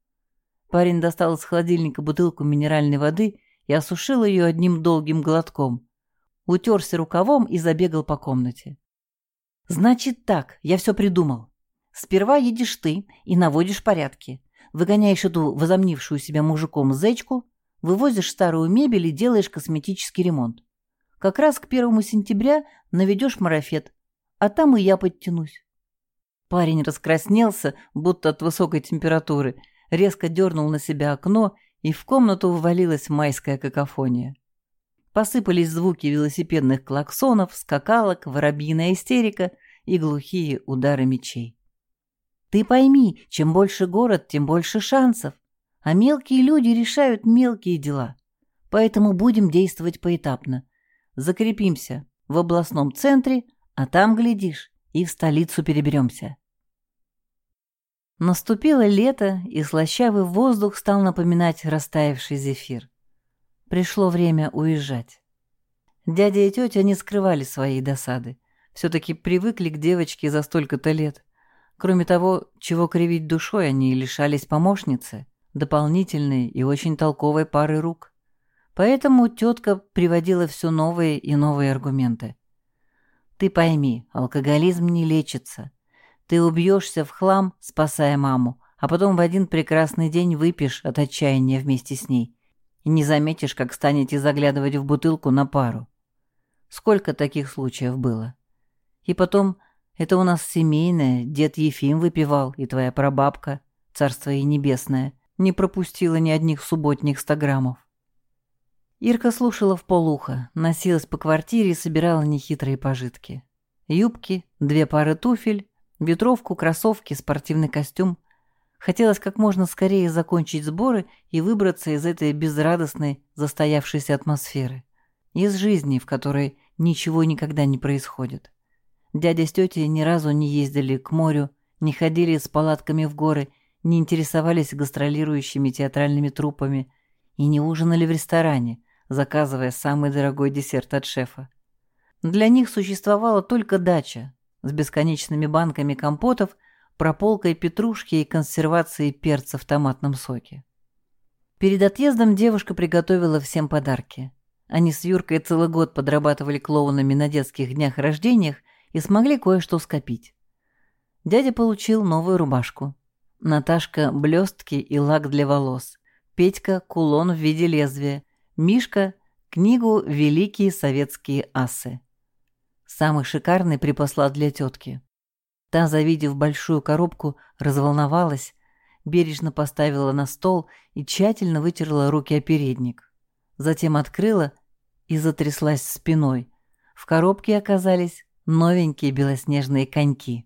Парень достал из холодильника бутылку минеральной воды и осушил ее одним долгим глотком. Утерся рукавом и забегал по комнате. «Значит так, я все придумал. Сперва едешь ты и наводишь порядки. Выгоняешь эту возомнившую себя мужиком зечку, вывозишь старую мебель и делаешь косметический ремонт. Как раз к первому сентября наведешь марафет, а там и я подтянусь». Парень раскраснелся, будто от высокой температуры, резко дернул на себя окно, и в комнату ввалилась майская какофония. Посыпались звуки велосипедных клаксонов, скакалок, воробьиная истерика и глухие удары мечей. Ты пойми, чем больше город, тем больше шансов. А мелкие люди решают мелкие дела. Поэтому будем действовать поэтапно. Закрепимся в областном центре, а там, глядишь, и в столицу переберемся. Наступило лето, и слащавый воздух стал напоминать растаявший зефир. Пришло время уезжать. Дядя и тетя не скрывали своей досады. Все-таки привыкли к девочке за столько-то лет. Кроме того, чего кривить душой, они лишались помощницы, дополнительной и очень толковой пары рук. Поэтому тетка приводила все новые и новые аргументы. «Ты пойми, алкоголизм не лечится. Ты убьешься в хлам, спасая маму, а потом в один прекрасный день выпьешь от отчаяния вместе с ней и не заметишь, как станете заглядывать в бутылку на пару. Сколько таких случаев было? И потом, это у нас семейное, дед Ефим выпивал, и твоя прабабка, царство ей небесное, не пропустила ни одних субботних ста граммов». Ирка слушала вполуха, носилась по квартире и собирала нехитрые пожитки. Юбки, две пары туфель, ветровку, кроссовки, спортивный костюм. Хотелось как можно скорее закончить сборы и выбраться из этой безрадостной, застоявшейся атмосферы. Из жизни, в которой ничего никогда не происходит. Дядя с тетей ни разу не ездили к морю, не ходили с палатками в горы, не интересовались гастролирующими театральными труппами и не ужинали в ресторане, заказывая самый дорогой десерт от шефа. Для них существовала только дача с бесконечными банками компотов, прополкой петрушки и консервацией перца в томатном соке. Перед отъездом девушка приготовила всем подарки. Они с Юркой целый год подрабатывали клоунами на детских днях рождениях и смогли кое-что скопить. Дядя получил новую рубашку. Наташка – блестки и лак для волос. Петька – кулон в виде лезвия. Мишка – книгу «Великие советские асы». Самый шикарный припасла для тетки. Та, завидев большую коробку, разволновалась, бережно поставила на стол и тщательно вытерла руки о передник. Затем открыла и затряслась спиной. В коробке оказались новенькие белоснежные коньки.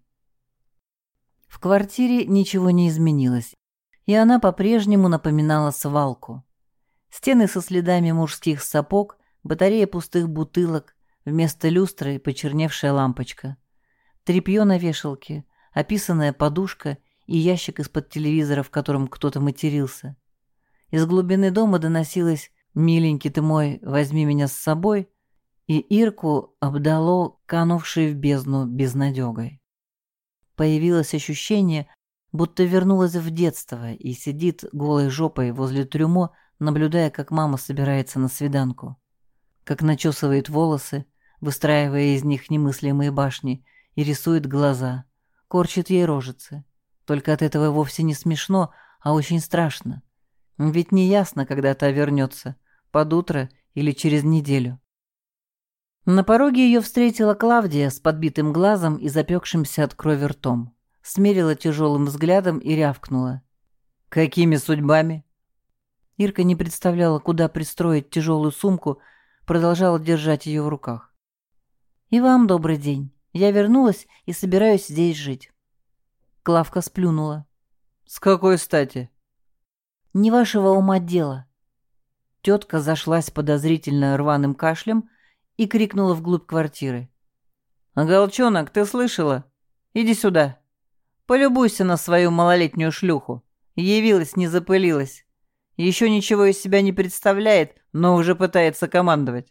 В квартире ничего не изменилось, и она по-прежнему напоминала свалку. Стены со следами мужских сапог, батарея пустых бутылок, вместо люстры почерневшая лампочка. Тряпье на вешалке, описанная подушка и ящик из-под телевизора, в котором кто-то матерился. Из глубины дома доносилось «Миленький ты мой, возьми меня с собой», и Ирку обдало канувшей в бездну безнадёгой. Появилось ощущение, будто вернулась в детство и сидит голой жопой возле трюмо, наблюдая, как мама собирается на свиданку. Как начесывает волосы, выстраивая из них немыслимые башни, и рисует глаза, корчит ей рожицы. Только от этого вовсе не смешно, а очень страшно. Ведь неясно, когда та вернется, под утро или через неделю. На пороге ее встретила Клавдия с подбитым глазом и запекшимся от крови ртом. Смерила тяжелым взглядом и рявкнула. «Какими судьбами?» Ирка не представляла, куда пристроить тяжелую сумку, продолжала держать ее в руках. «И вам добрый день. Я вернулась и собираюсь здесь жить». Клавка сплюнула. «С какой стати?» «Не вашего ума дело». Тетка зашлась подозрительно рваным кашлем и крикнула вглубь квартиры. «Оголчонок, ты слышала? Иди сюда. Полюбуйся на свою малолетнюю шлюху. Явилась, не запылилась. Еще ничего из себя не представляет, но уже пытается командовать».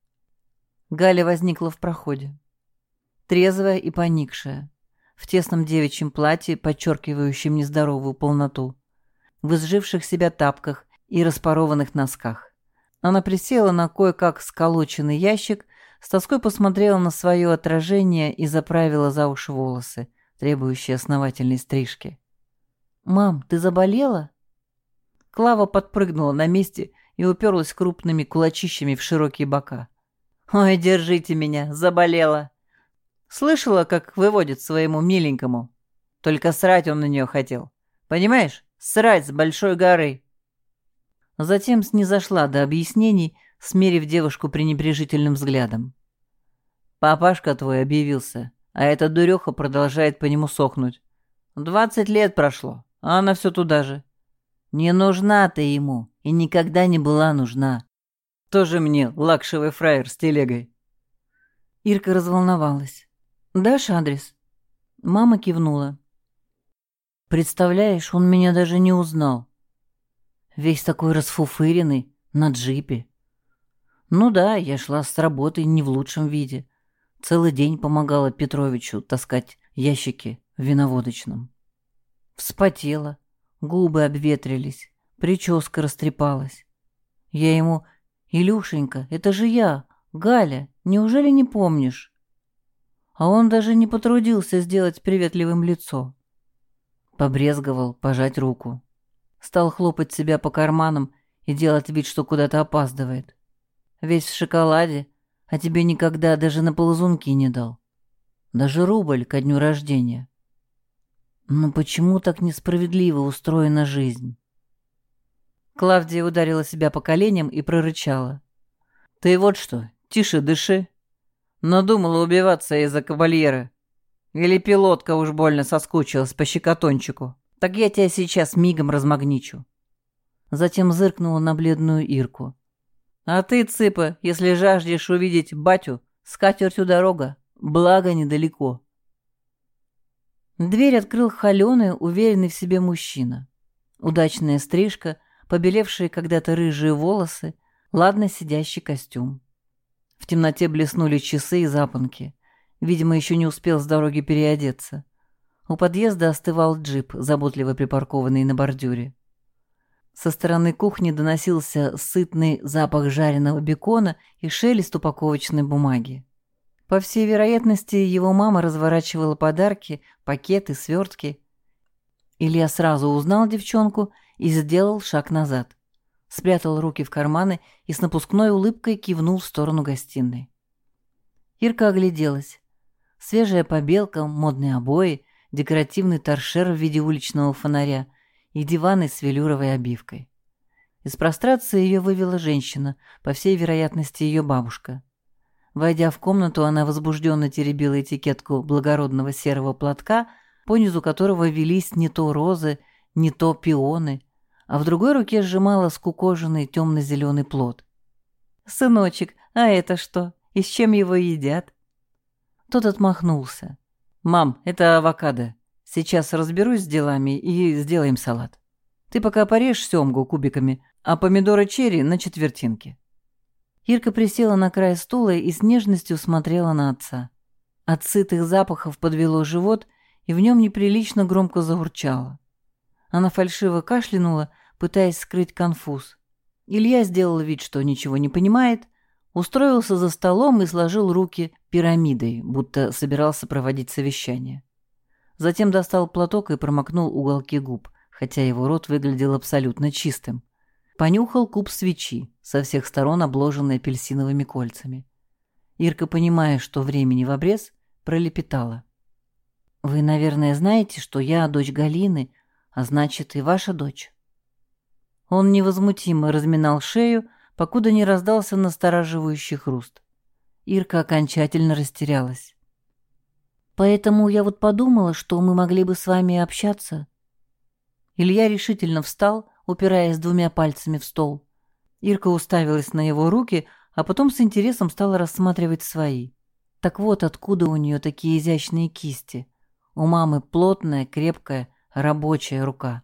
Галя возникла в проходе. Трезвая и поникшая, в тесном девичьем платье, подчеркивающем нездоровую полноту, в изживших себя тапках и распорованных носках. Она присела на кое-как сколоченный ящик, с тоской посмотрела на свое отражение и заправила за уши волосы, требующие основательной стрижки. «Мам, ты заболела?» Клава подпрыгнула на месте и уперлась крупными кулачищами в широкие бока. «Ой, держите меня, заболела!» Слышала, как выводит своему миленькому? Только срать он на нее хотел. Понимаешь? Срать с большой горы. Затем снизошла до объяснений, смерив девушку пренебрежительным взглядом. «Папашка твой объявился, а эта дуреха продолжает по нему сохнуть. Двадцать лет прошло, а она все туда же. Не нужна ты ему и никогда не была нужна. Тоже мне лакшевый фраер с телегой». Ирка разволновалась. «Дашь адрес?» Мама кивнула. «Представляешь, он меня даже не узнал. Весь такой расфуфыренный, на джипе. Ну да, я шла с работы не в лучшем виде. Целый день помогала Петровичу таскать ящики в виноводочном. Вспотела, губы обветрились, прическа растрепалась. Я ему: «Илюшенька, это же я, Галя, неужели не помнишь?» А он даже не потрудился сделать приветливым лицо. Побрезговал пожать руку. Стал хлопать себя по карманам и делать вид, что куда-то опаздывает. Весь в шоколаде, а тебе никогда даже на ползунки не дал. Даже рубль ко дню рождения. Но почему так несправедливо устроена жизнь? Клавдия ударила себя по коленям и прорычала: «Ты вот что, тише дыши. Надумала убиваться из-за кавальера. Или пилотка уж больно соскучилась по щекотончику. Так я тебя сейчас мигом размагничу». Затем зыркнула на бледную Ирку. «А ты, цыпа, если жаждешь увидеть батю, с катертью дорога, благо недалеко». Дверь открыл холеный, уверенный в себе мужчина. Удачная стрижка, побелевшие когда-то рыжие волосы, ладно сидящий костюм. В темноте блеснули часы и запонки. Видимо, еще не успел с дороги переодеться. У подъезда остывал джип, заботливо припаркованный на бордюре. Со стороны кухни доносился сытный запах жареного бекона и шелест упаковочной бумаги. По всей вероятности, его мама разворачивала подарки, пакеты, свертки. Илья сразу узнал девчонку и сделал шаг назад. Спрятал руки в карманы и с напускной улыбкой кивнул в сторону гостиной. Ирка огляделась. Свежая побелка, модные обои, декоративный торшер в виде уличного фонаря и диваны с велюровой обивкой. Из прострации ее вывела женщина, по всей вероятности ее бабушка. Войдя в комнату, она возбужденно теребила этикетку благородного серого платка, по низу которого велись не то розы, не то пионы, а в другой руке сжимала скукоженный темно-зеленый плод. «Сыночек, а это что? И с чем его едят?» Тот отмахнулся. «Мам, это авокадо. Сейчас разберусь с делами и сделаем салат. Ты пока порежь семгу кубиками, а помидоры черри на четвертинки». Ирка присела на край стула и с нежностью смотрела на отца. От сытых запахов подвело живот, и в нем неприлично громко заурчало. Она фальшиво кашлянула, пытаясь скрыть конфуз. Илья сделал вид, что ничего не понимает, устроился за столом и сложил руки пирамидой, будто собирался проводить совещание. Затем достал платок и промокнул уголки губ, хотя его рот выглядел абсолютно чистым. Понюхал куб свечи, со всех сторон обложенный апельсиновыми кольцами. Ирка, понимая, что времени в обрез, пролепетала: «Вы, наверное, знаете, что я дочь Галины, а значит, и ваша дочь». Он невозмутимо разминал шею, покуда не раздался настораживающий хруст. Ирка окончательно растерялась. «Поэтому я вот подумала, что мы могли бы с вами общаться». Илья решительно встал, упираясь двумя пальцами в стол. Ирка уставилась на его руки, а потом с интересом стала рассматривать свои. Так вот откуда у нее такие изящные кисти. У мамы плотная, крепкая, рабочая рука.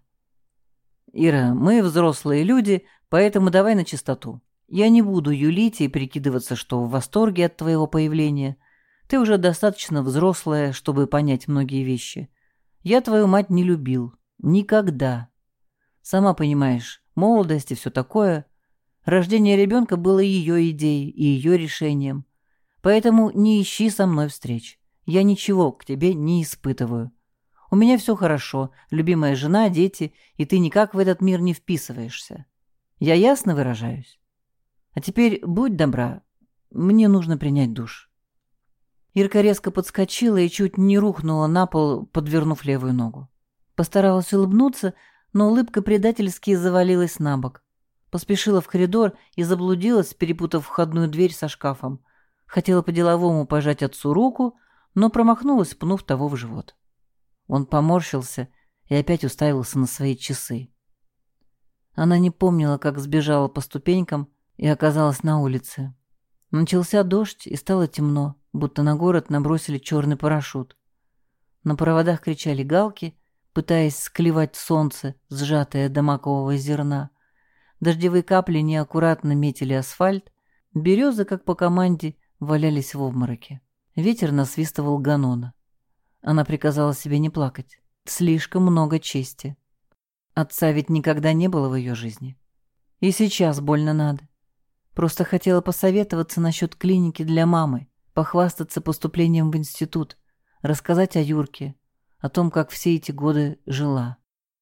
«Ира, мы взрослые люди, поэтому давай на чистоту. Я не буду юлить и прикидываться, что в восторге от твоего появления. Ты уже достаточно взрослая, чтобы понять многие вещи. Я твою мать не любил. Никогда. Сама понимаешь, молодость и все такое. Рождение ребенка было ее идеей и ее решением. Поэтому не ищи со мной встреч. Я ничего к тебе не испытываю. У меня все хорошо, любимая жена, дети, и ты никак в этот мир не вписываешься. Я ясно выражаюсь? А теперь будь добра, мне нужно принять душ». Ирка резко подскочила и чуть не рухнула на пол, подвернув левую ногу. Постаралась улыбнуться, но улыбка предательски завалилась на бок. Поспешила в коридор и заблудилась, перепутав входную дверь со шкафом. Хотела по-деловому пожать отцу руку, но промахнулась, пнув того в живот. Он поморщился и опять уставился на свои часы. Она не помнила, как сбежала по ступенькам и оказалась на улице. Начался дождь, и стало темно, будто на город набросили черный парашют. На проводах кричали галки, пытаясь склевать солнце, сжатое до макового зерна. Дождевые капли неаккуратно метили асфальт, березы, как по команде, валялись в обмороке. Ветер насвистывал гонона. Она приказала себе не плакать. Слишком много чести. Отца ведь никогда не было в ее жизни. И сейчас больно надо. Просто хотела посоветоваться насчет клиники для мамы, похвастаться поступлением в институт, рассказать о Юрке, о том, как все эти годы жила.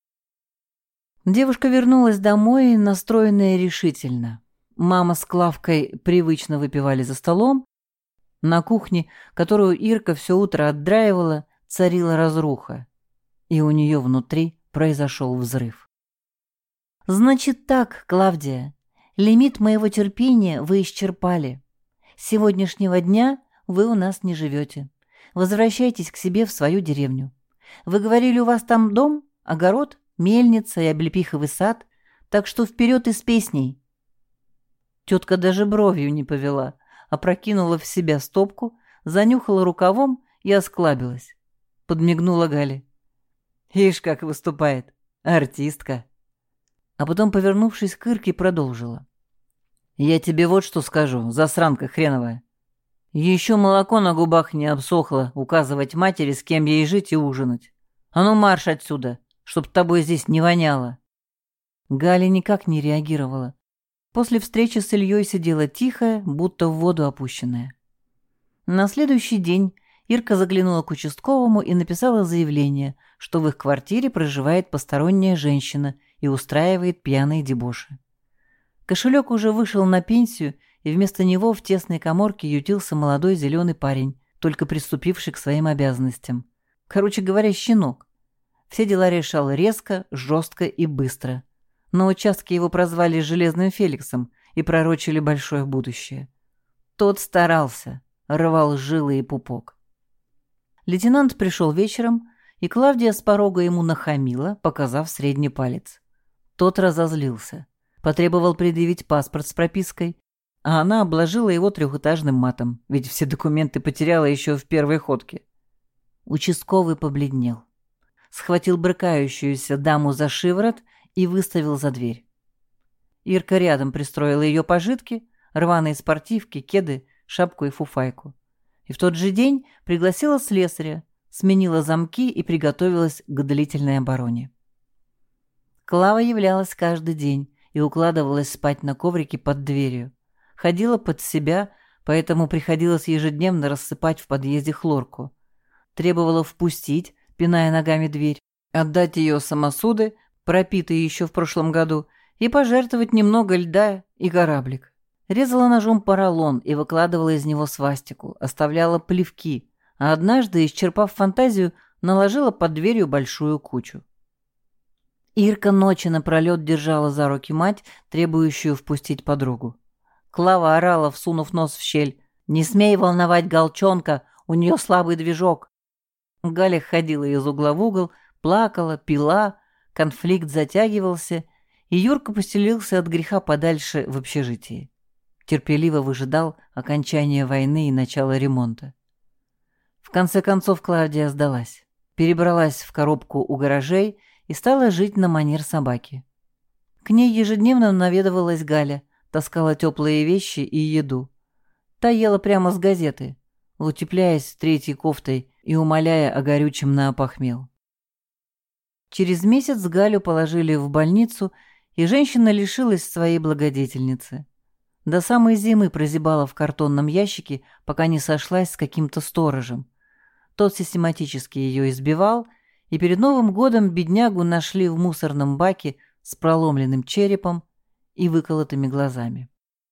Девушка вернулась домой, настроенная решительно. Мама с Клавкой привычно выпивали за столом. На кухне, которую Ирка все утро отдраивала, царила разруха. И у нее внутри произошел взрыв. «Значит так, Клавдия, лимит моего терпения вы исчерпали. С сегодняшнего дня вы у нас не живете. Возвращайтесь к себе в свою деревню. Вы говорили, у вас там дом, огород, мельница и облепиховый сад, так что вперед и с песней». Тетка даже бровью не повела, опрокинула в себя стопку, занюхала рукавом и осклабилась. Подмигнула Гале. «Ишь, как выступает! Артистка!» А потом, повернувшись к Ирке, продолжила. «Я тебе вот что скажу, засранка хреновая. Еще молоко на губах не обсохло указывать матери, с кем ей жить и ужинать. А ну марш отсюда, чтоб тобой здесь не воняло!» Галя никак не реагировала. После встречи с Ильей сидела тихая, будто в воду опущенная. На следующий день Ирка заглянула к участковому и написала заявление, что в их квартире проживает посторонняя женщина и устраивает пьяные дебоши. Кошелек уже вышел на пенсию, и вместо него в тесной каморке ютился молодой зеленый парень, только приступивший к своим обязанностям. Короче говоря, щенок. Все дела решал резко, жестко и быстро. На участке его прозвали Железным Феликсом и пророчили большое будущее. Тот старался, рвал жилы и пупок. Лейтенант пришел вечером, и Клавдия с порога ему нахамила, показав средний палец. Тот разозлился, потребовал предъявить паспорт с пропиской, а она обложила его трехэтажным матом, ведь все документы потеряла еще в первой ходке. Участковый побледнел, схватил брыкающуюся даму за шиворот и выставил за дверь. Ирка рядом пристроила ее пожитки, рваные спортивки, кеды, шапку и фуфайку. И в тот же день пригласила слесаря, сменила замки и приготовилась к длительной обороне. Клава являлась каждый день и укладывалась спать на коврике под дверью. Ходила под себя, поэтому приходилось ежедневно рассыпать в подъезде хлорку. Требовала впустить, пиная ногами дверь, отдать ее самосуды, пропитые еще в прошлом году, и пожертвовать немного льда и кораблик. Резала ножом поролон и выкладывала из него свастику, оставляла плевки, а однажды, исчерпав фантазию, наложила под дверью большую кучу. Ирка ночи напролет держала за руки мать, требующую впустить подругу. Клава орала, всунув нос в щель. «Не смей волновать Галчонка, у нее слабый движок». Галя ходила из угла в угол, плакала, пила, конфликт затягивался, и Юрка поселился от греха подальше в общежитии. Терпеливо выжидал окончания войны и начала ремонта. В конце концов Клавдия сдалась, перебралась в коробку у гаражей и стала жить на манер собаки. К ней ежедневно наведывалась Галя, таскала теплые вещи и еду. Та ела прямо с газеты, утепляясь третьей кофтой и умоляя о горючем на опохмел. Через месяц Галю положили в больницу, и женщина лишилась своей благодетельницы. До самой зимы прозябала в картонном ящике, пока не сошлась с каким-то сторожем. Тот систематически ее избивал, и перед Новым годом беднягу нашли в мусорном баке с проломленным черепом и выколотыми глазами.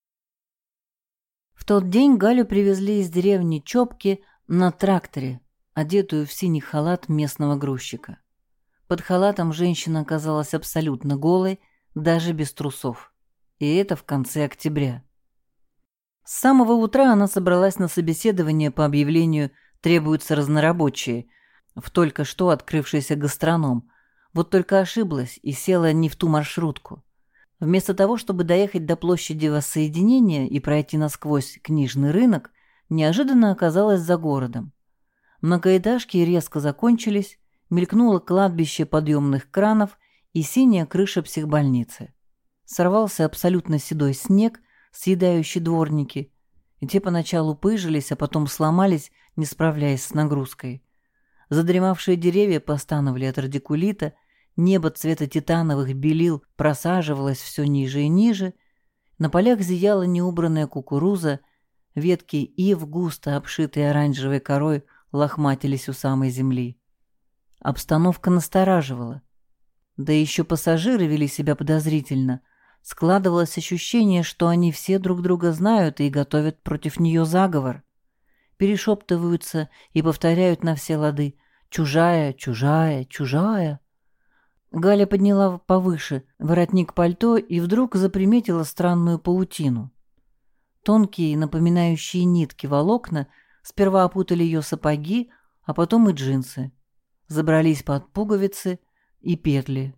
В тот день Галю привезли из деревни Чопки на тракторе, одетую в синий халат местного грузчика. Под халатом женщина оказалась абсолютно голой, даже без трусов. И это в конце октября. С самого утра она собралась на собеседование по объявлению «Требуются разнорабочие», в только что открывшийся гастроном. Вот только ошиблась и села не в ту маршрутку. Вместо того, чтобы доехать до площади Воссоединения и пройти насквозь книжный рынок, неожиданно оказалась за городом. Многоэтажки резко закончились, мелькнуло кладбище подъемных кранов и синяя крыша психбольницы. Сорвался абсолютно седой снег, съедающий дворники, и те поначалу пыжились, а потом сломались, не справляясь с нагрузкой. Задремавшие деревья постановали от радикулита, небо цвета титановых белил просаживалось все ниже и ниже, на полях зияла неубранная кукуруза, ветки ив, густо обшитые оранжевой корой, лохматились у самой земли. Обстановка настораживала. Да еще пассажиры вели себя подозрительно. Складывалось ощущение, что они все друг друга знают и готовят против нее заговор. Перешептываются и повторяют на все лады: «Чужая, чужая, чужая». Галя подняла повыше воротник пальто и вдруг заприметила странную паутину. Тонкие, напоминающие нитки волокна, сперва опутали ее сапоги, а потом и джинсы. Забрались под пуговицы и петли.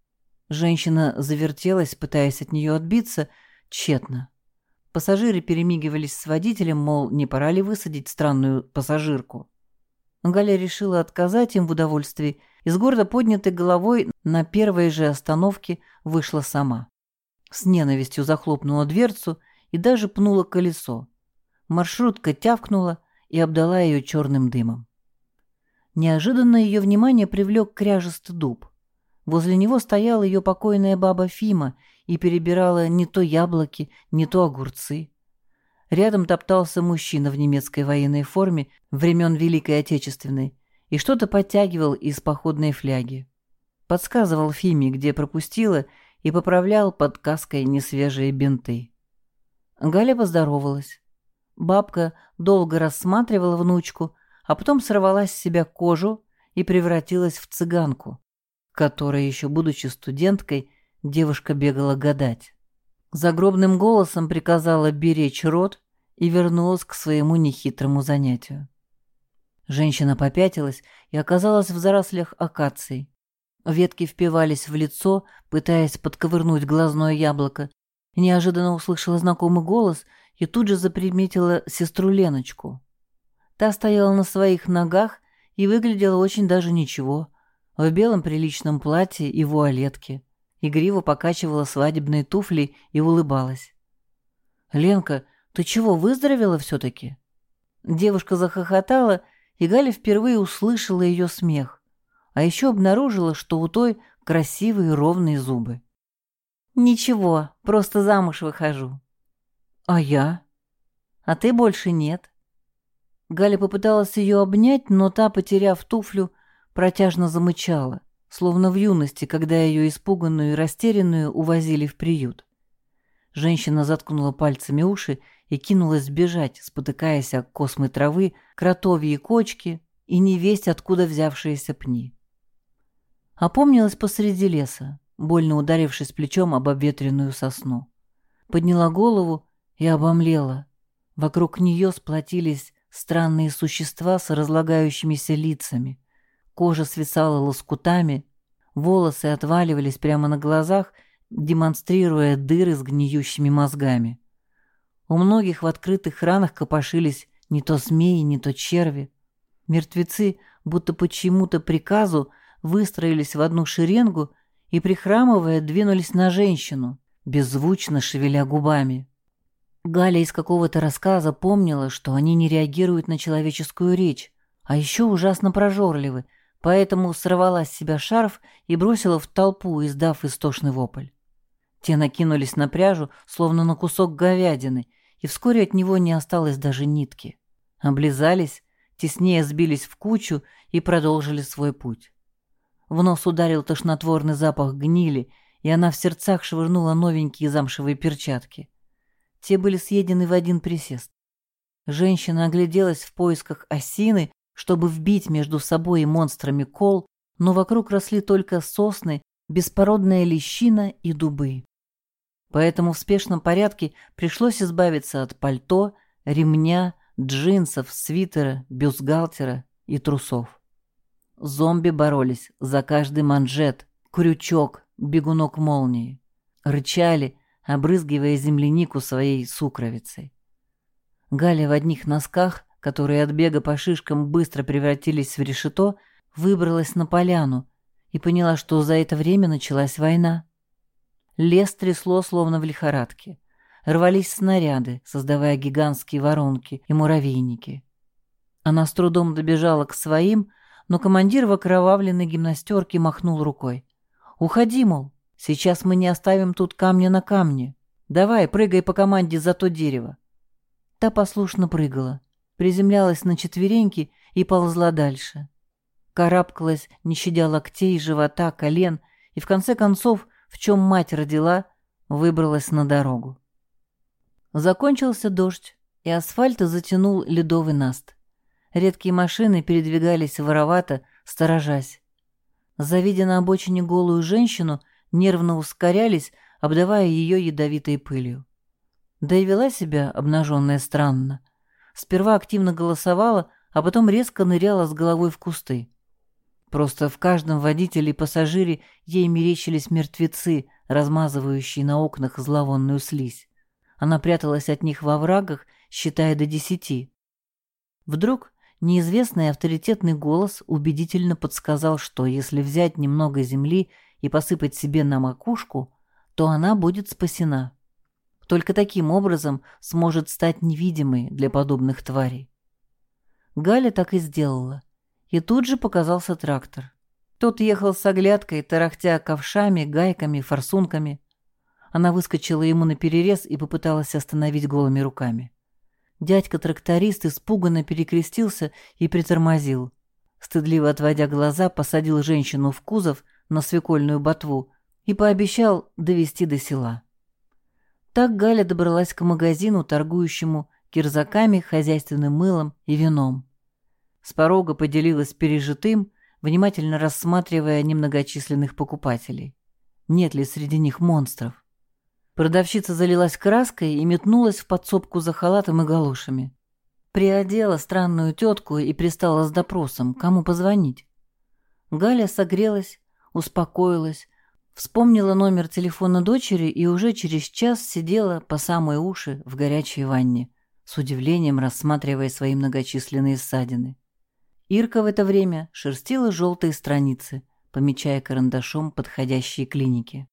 Женщина завертелась, пытаясь от нее отбиться, тщетно. Пассажиры перемигивались с водителем, мол, не пора ли высадить странную пассажирку. Галя решила отказать им в удовольствии и с гордо поднятой головой на первой же остановке вышла сама. С ненавистью захлопнула дверцу и даже пнула колесо. Маршрутка тявкнула и обдала ее черным дымом. Неожиданно ее внимание привлек кряжестый дуб. Возле него стояла ее покойная баба Фима и перебирала не то яблоки, не то огурцы. Рядом топтался мужчина в немецкой военной форме времен Великой Отечественной и что-то подтягивал из походной фляги. Подсказывал Фиме, где пропустила, и поправлял под каской несвежие бинты. Галя поздоровалась. Бабка долго рассматривала внучку, а потом сорвала с себя кожу и превратилась в цыганку, которой, еще будучи студенткой, девушка бегала гадать. Загробным голосом приказала беречь род и вернулась к своему нехитрому занятию. Женщина попятилась и оказалась в зарослях акаций. Ветки впивались в лицо, пытаясь подковырнуть глазное яблоко, и неожиданно услышала знакомый голос и тут же заприметила сестру Леночку. Та стояла на своих ногах и выглядела очень даже ничего, в белом приличном платье и вуалетке. Игриво покачивала свадебные туфли и улыбалась. «Ленка, ты чего, выздоровела все-таки?» Девушка захохотала, и Галя впервые услышала ее смех, а еще обнаружила, что у той красивые ровные зубы. «Ничего, просто замуж выхожу». «А я?» «А ты больше нет». Галя попыталась ее обнять, но та, потеряв туфлю, протяжно замычала, словно в юности, когда ее испуганную и растерянную увозили в приют. Женщина заткнула пальцами уши и кинулась бежать, спотыкаясь о космы травы, кротовьи кочки и невесть откуда взявшиеся пни. Опомнилась посреди леса, больно ударившись плечом об обветренную сосну. Подняла голову и обомлела. Вокруг нее сплотились странные существа с разлагающимися лицами. Кожа свисала лоскутами, волосы отваливались прямо на глазах, демонстрируя дыры с гниющими мозгами. У многих в открытых ранах копошились не то змеи, не то черви. Мертвецы, будто по чьему-то приказу, выстроились в одну шеренгу и, прихрамывая, двинулись на женщину, беззвучно шевеля губами. Галя из какого-то рассказа помнила, что они не реагируют на человеческую речь, а еще ужасно прожорливы, поэтому сорвала с себя шарф и бросила в толпу, издав истошный вопль. Те накинулись на пряжу, словно на кусок говядины, и вскоре от него не осталось даже нитки. Облизались, теснее сбились в кучу и продолжили свой путь. В нос ударил тошнотворный запах гнили, и она в сердцах швырнула новенькие замшевые перчатки. Те были съедены в один присест. Женщина огляделась в поисках осины, чтобы вбить между собой и монстрами кол, но вокруг росли только сосны, беспородная лещина и дубы. Поэтому в спешном порядке пришлось избавиться от пальто, ремня, джинсов, свитера, бюстгальтера и трусов. Зомби боролись за каждый манжет, крючок, бегунок молнии. Рычали, обрызгивая землянику своей сукровицей. Галя в одних носках, которые от бега по шишкам быстро превратились в решето, выбралась на поляну и поняла, что за это время началась война. Лес трясло, словно в лихорадке. Рвались снаряды, создавая гигантские воронки и муравейники. Она с трудом добежала к своим, но командир в окровавленной гимнастерке махнул рукой. «Уходи, мол, сейчас мы не оставим тут камня на камне. Давай, прыгай по команде за то дерево». Та послушно прыгала, приземлялась на четвереньки и ползла дальше. Карабкалась, не щадя локтей, живота, колен, и в конце концов, в чем мать родила, выбралась на дорогу. Закончился дождь, и асфальт затянул ледовый наст. Редкие машины передвигались воровато, сторожась. Завидя на обочине голую женщину, нервно ускорялись, обдавая ее ядовитой пылью. Да и вела себя обнаженная странно. Сперва активно голосовала, а потом резко ныряла с головой в кусты. Просто в каждом водителе и пассажире ей мерещились мертвецы, размазывающие на окнах зловонную слизь. Она пряталась от них во оврагах, считая до десяти. Вдруг неизвестный авторитетный голос убедительно подсказал, что если взять немного земли и посыпать себе на макушку, то она будет спасена. Только таким образом сможет стать невидимой для подобных тварей. Галя так и сделала. И тут же показался трактор. Тот ехал с оглядкой, тарахтя ковшами, гайками, форсунками. Она выскочила ему наперерез и попыталась остановить голыми руками. Дядька-тракторист испуганно перекрестился и притормозил. Стыдливо отводя глаза, посадил женщину в кузов на свекольную ботву и пообещал довести до села. Так Галя добралась к магазину, торгующему кирзаками, хозяйственным мылом и вином. С порога поделилась пережитым, внимательно рассматривая немногочисленных покупателей. Нет ли среди них монстров? Продавщица залилась краской и метнулась в подсобку за халатом и галошами. Приодела странную тетку и пристала с допросом, кому позвонить. Галя согрелась, успокоилась, вспомнила номер телефона дочери и уже через час сидела по самые уши в горячей ванне, с удивлением рассматривая свои многочисленные ссадины. Ирка в это время шерстила желтые страницы, помечая карандашом подходящие клиники.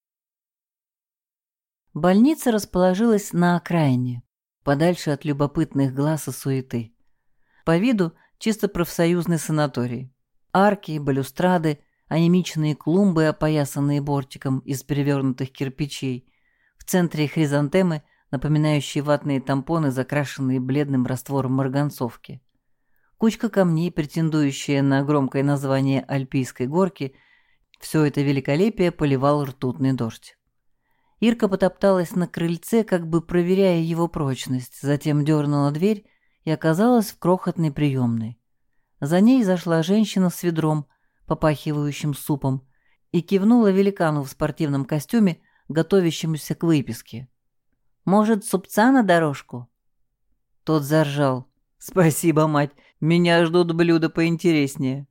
Больница расположилась на окраине, подальше от любопытных глаз и суеты. По виду чисто профсоюзный санаторий. Арки, балюстрады, анемичные клумбы, опоясанные бортиком из перевернутых кирпичей. В центре хризантемы, напоминающие ватные тампоны, закрашенные бледным раствором марганцовки. Кучка камней, претендующая на громкое название Альпийской горки, все это великолепие поливал ртутный дождь. Ирка потопталась на крыльце, как бы проверяя его прочность, затем дернула дверь и оказалась в крохотной приемной. За ней зашла женщина с ведром, попахивающим супом, и кивнула великану в спортивном костюме, готовящемуся к выписке. «Может, супца на дорожку?» Тот заржал. «Спасибо, мать, меня ждут блюда поинтереснее».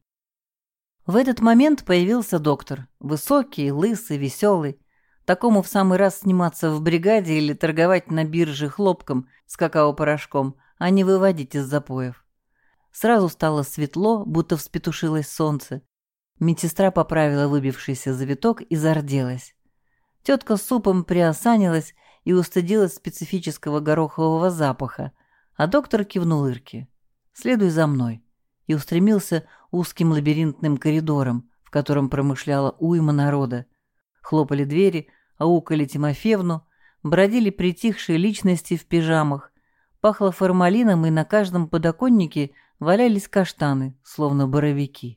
В этот момент появился доктор, высокий, лысый, веселый. Такому в самый раз сниматься в бригаде или торговать на бирже хлопком с какао-порошком, а не выводить из запоев. Сразу стало светло, будто вспетушилось солнце. Медсестра поправила выбившийся завиток и зарделась. Тетка с супом приосанилась и устыдилась специфического горохового запаха, а доктор кивнул Ирке. «Следуй за мной», и устремился узким лабиринтным коридором, в котором промышляла уйма народа. Хлопали двери, аукали Тимофеевну, бродили притихшие личности в пижамах, пахло формалином, и на каждом подоконнике валялись каштаны, словно боровики.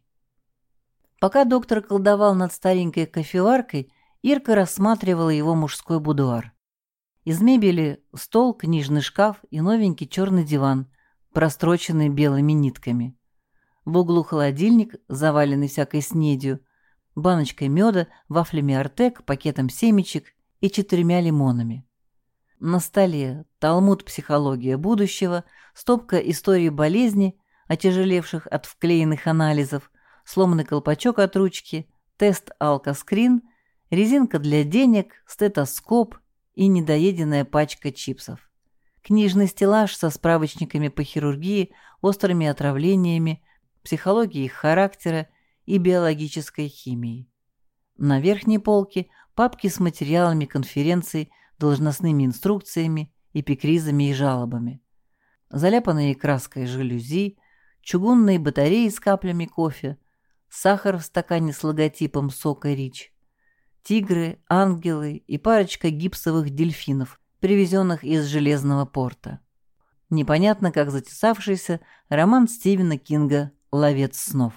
Пока доктор колдовал над старенькой кофеваркой, Ирка рассматривала его мужской будуар. Из мебели стол, книжный шкаф и новенький черный диван, простроченный белыми нитками. В углу холодильник, заваленный всякой снедью, баночкой меда, вафлями Артек, пакетом семечек и четырьмя лимонами. На столе талмуд «Психология будущего», стопка истории болезни, отяжелевших от вклеенных анализов, сломанный колпачок от ручки, тест алкоскрин, резинка для денег, стетоскоп и недоеденная пачка чипсов. Книжный стеллаж со справочниками по хирургии, острыми отравлениями, психологией их характера и биологической химией. На верхней полке папки с материалами конференций, должностными инструкциями, эпикризами и жалобами. Заляпанные краской жалюзи, чугунные батареи с каплями кофе, сахар в стакане с логотипом сока Рич, тигры, ангелы и парочка гипсовых дельфинов, привезенных из Железного порта. Непонятно как затесавшийся роман Стивена Кинга «Ловец снов».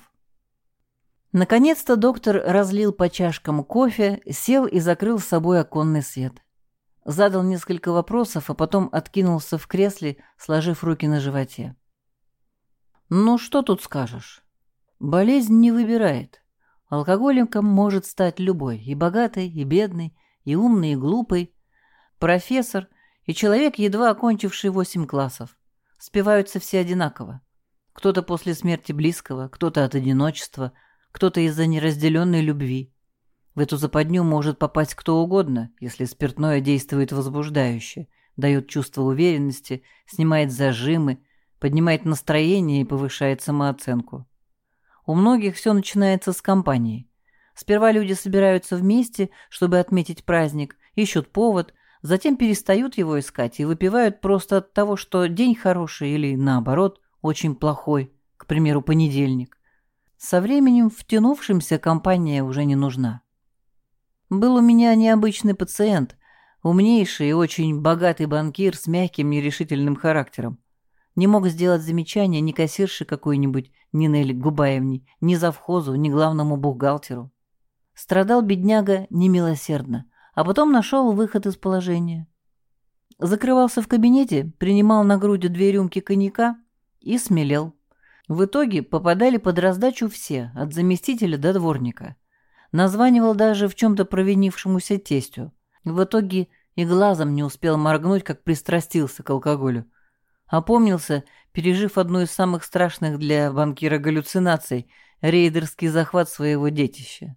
Наконец-то доктор разлил по чашкам кофе, сел и закрыл с собой оконный свет. Задал несколько вопросов, а потом откинулся в кресле, сложив руки на животе. «Ну, что тут скажешь? Болезнь не выбирает. Алкоголиком может стать любой, и богатый, и бедный, и умный, и глупый, профессор и человек, едва окончивший восемь классов. Спиваются все одинаково. Кто-то после смерти близкого, кто-то от одиночества, кто-то из-за неразделенной любви. В эту западню может попасть кто угодно, если спиртное действует возбуждающе, дает чувство уверенности, снимает зажимы, поднимает настроение и повышает самооценку. У многих все начинается с компании. Сперва люди собираются вместе, чтобы отметить праздник, ищут повод, затем перестают его искать и выпивают просто от того, что день хороший или, наоборот, очень плохой, к примеру, понедельник. Со временем втянувшимся компания уже не нужна. Был у меня необычный пациент, умнейший и очень богатый банкир с мягким нерешительным характером. Не мог сделать замечания ни кассирше какой-нибудь, ни Нелли Губаевне, ни завхозу, ни главному бухгалтеру. Страдал бедняга немилосердно, а потом нашел выход из положения. Закрывался в кабинете, принимал на грудь две рюмки коньяка и смелел. В итоге попадали под раздачу все, от заместителя до дворника. Названивал даже в чем-то провинившемуся тестю. В итоге и глазом не успел моргнуть, как пристрастился к алкоголю. Опомнился, пережив одну из самых страшных для банкира галлюцинаций – рейдерский захват своего детища.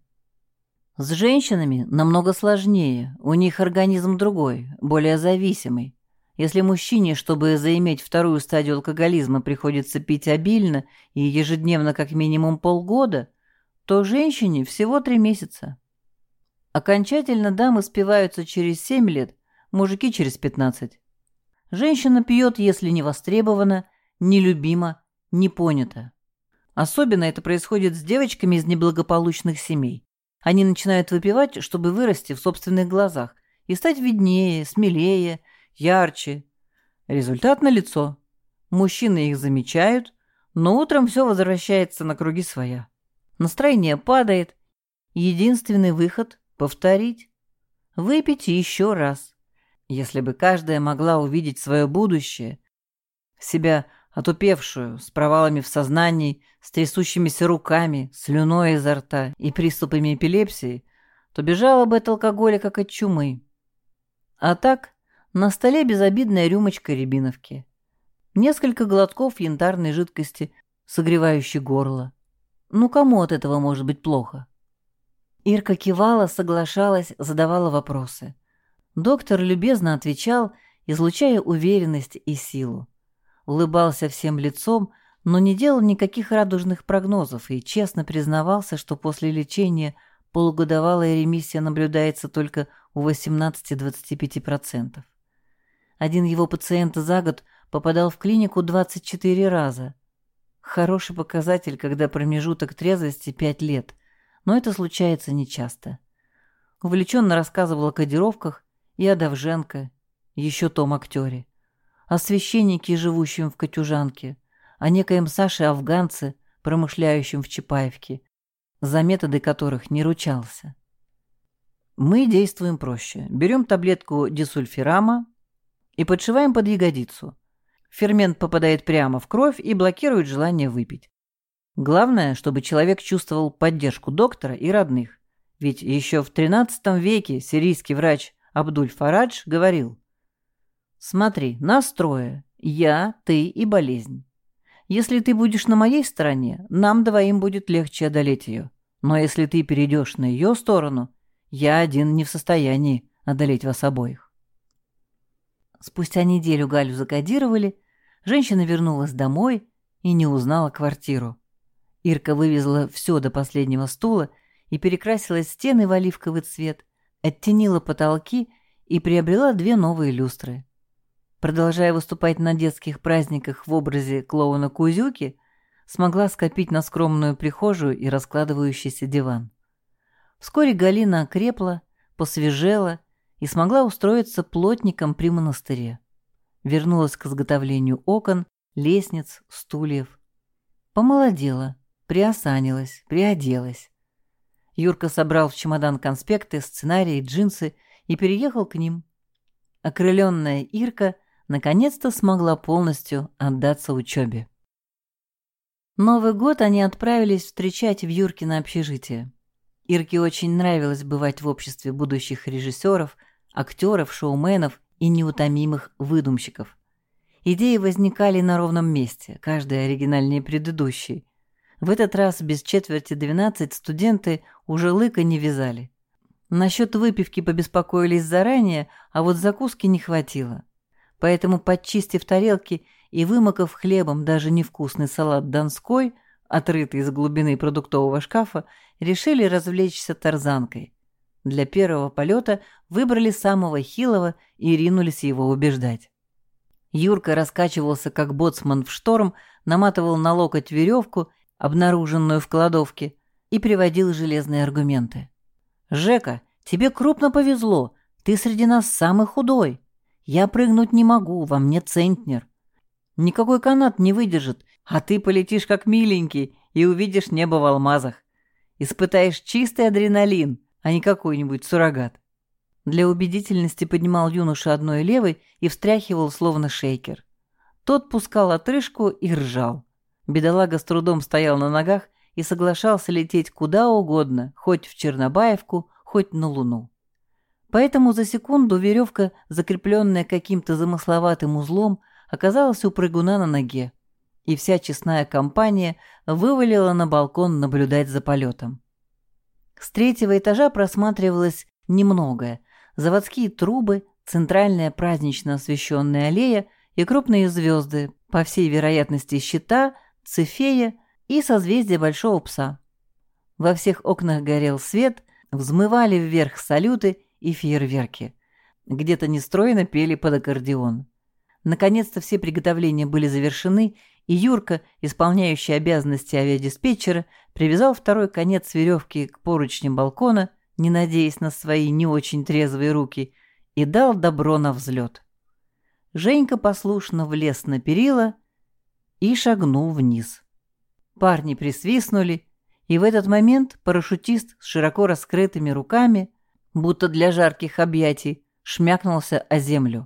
С женщинами намного сложнее, у них организм другой, более зависимый. Если мужчине, чтобы заиметь вторую стадию алкоголизма, приходится пить обильно и ежедневно как минимум полгода, то женщине всего три месяца. Окончательно дамы спиваются через семь лет, мужики через пятнадцать. Женщина пьет, если не востребована, не любима, не понята. Особенно это происходит с девочками из неблагополучных семей. Они начинают выпивать, чтобы вырасти в собственных глазах и стать виднее, смелее, ярче. Результат налицо. Мужчины их замечают, но утром все возвращается на круги своя. Настроение падает. Единственный выход — повторить. Выпить еще раз. Если бы каждая могла увидеть свое будущее, себя отупевшую, с провалами в сознании, с трясущимися руками, слюной изо рта и приступами эпилепсии, то бежала бы от алкоголя, как от чумы. А так, на столе безобидная рюмочка рябиновки. Несколько глотков янтарной жидкости, согревающей горло. Ну, кому от этого может быть плохо? Ирка кивала, соглашалась, задавала вопросы. Доктор любезно отвечал, излучая уверенность и силу. Улыбался всем лицом, но не делал никаких радужных прогнозов и честно признавался, что после лечения полугодовалая ремиссия наблюдается только у восемнадцати-двадцати пяти процентов. Один его пациент за год попадал в клинику двадцать четыре раза. Хороший показатель, когда промежуток трезвости пять лет, но это случается нечасто. Увлеченно рассказывал о кодировках и о Довженко, еще том актере, о священнике, живущем в Катюжанке, о некоем Саше-афганце, промышляющем в Чапаевке, за методы которых не ручался. Мы действуем проще. Берем таблетку дисульфирама и подшиваем под ягодицу. Фермент попадает прямо в кровь и блокирует желание выпить. Главное, чтобы человек чувствовал поддержку доктора и родных. Ведь еще в тринадцатом веке сирийский врач Абдуль-Фарадж говорил: «Смотри, нас трое. Я, ты и болезнь. Если ты будешь на моей стороне, нам двоим будет легче одолеть ее. Но если ты перейдешь на ее сторону, я один не в состоянии одолеть вас обоих». Спустя неделю Галю закодировали, женщина вернулась домой и не узнала квартиру. Ирка вывезла все до последнего стула и перекрасила стены в оливковый цвет, оттенила потолки и приобрела две новые люстры. Продолжая выступать на детских праздниках в образе клоуна Кузюки, смогла скопить на скромную прихожую и раскладывающийся диван. Вскоре Галина окрепла, посвежела и смогла устроиться плотником при монастыре. Вернулась к изготовлению окон, лестниц, стульев. Помолодела, приосанилась, приоделась. Юрка собрал в чемодан конспекты, сценарии, джинсы и переехал к ним. Окрыленная Ирка наконец-то смогла полностью отдаться учебе. Новый год они отправились встречать в Юркино общежитие. Ирке очень нравилось бывать в обществе будущих режиссеров, актеров, шоуменов и неутомимых выдумщиков. Идеи возникали на ровном месте, каждая оригинальнее предыдущей. В этот раз без четверти двенадцать студенты уже лыка не вязали. Насчет выпивки побеспокоились заранее, а вот закуски не хватило. Поэтому, подчистив тарелки и вымокав хлебом даже невкусный салат донской, отрытый из глубины продуктового шкафа, решили развлечься тарзанкой. Для первого полета выбрали самого хилого и ринулись его убеждать. Юрка раскачивался как боцман в шторм, наматывал на локоть веревку, обнаруженную в кладовке, и приводил железные аргументы. «Жека, тебе крупно повезло, ты среди нас самый худой. Я прыгнуть не могу, во мне центнер. Никакой канат не выдержит, а ты полетишь как миленький и увидишь небо в алмазах. Испытаешь чистый адреналин, а не какой-нибудь суррогат». Для убедительности поднимал юноша одной левой и встряхивал, словно шейкер. Тот пускал отрыжку и ржал. Бедолага с трудом стоял на ногах и соглашался лететь куда угодно, хоть в Чернобаевку, хоть на Луну. Поэтому за секунду веревка, закрепленная каким-то замысловатым узлом, оказалась у прыгуна на ноге, и вся честная компания вывалила на балкон наблюдать за полетом. С третьего этажа просматривалось немногое: заводские трубы, центральная празднично освещенная аллея и крупные звезды, по всей вероятности щита, Цефея и созвездие Большого Пса. Во всех окнах горел свет, взмывали вверх салюты и фейерверки. Где-то нестройно пели под аккордеон. Наконец-то все приготовления были завершены, и Юрка, исполняющий обязанности авиадиспетчера, привязал второй конец веревки к поручням балкона, не надеясь на свои не очень трезвые руки, и дал добро на взлет. Женька послушно влез на перила и шагнул вниз. Парни присвистнули, и в этот момент парашютист с широко раскрытыми руками, будто для жарких объятий, шмякнулся о землю.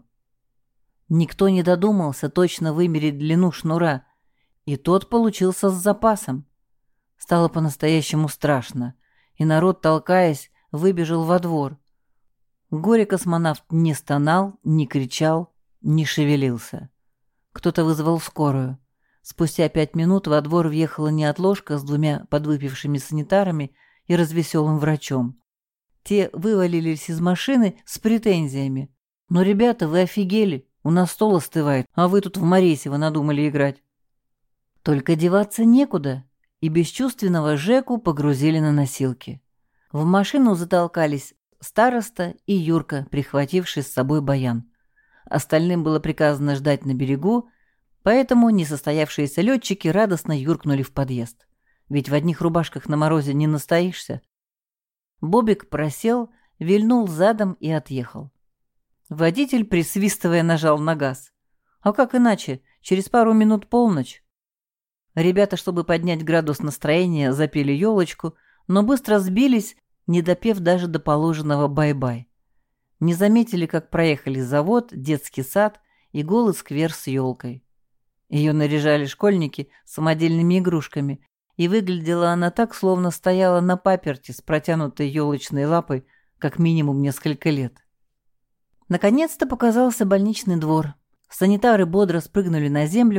Никто не додумался точно вымерить длину шнура, и тот получился с запасом. Стало по-настоящему страшно, и народ, толкаясь, выбежал во двор. Горе-космонавт не стонал, не кричал, не шевелился. Кто-то вызвал скорую. Спустя пять минут во двор въехала неотложка с двумя подвыпившими санитарами и развеселым врачом. Те вывалились из машины с претензиями. «Ну, ребята, вы офигели, у нас стол остывает, а вы тут в Моресево надумали играть». Только деваться некуда, и бесчувственного Жеку погрузили на носилки. В машину затолкались староста и Юрка, прихвативший с собой баян. Остальным было приказано ждать на берегу, поэтому несостоявшиеся летчики радостно юркнули в подъезд. Ведь в одних рубашках на морозе не настоишься. Бобик просел, вильнул задом и отъехал. Водитель, присвистывая, нажал на газ. А как иначе? Через пару минут полночь. Ребята, чтобы поднять градус настроения, запели елочку, но быстро сбились, не допев даже до положенного бай-бай. Не заметили, как проехали завод, детский сад и голый сквер с елкой. Ее наряжали школьники самодельными игрушками, и выглядела она так, словно стояла на паперти с протянутой елочной лапой как минимум несколько лет. Наконец-то показался больничный двор. Санитары бодро спрыгнули на землю,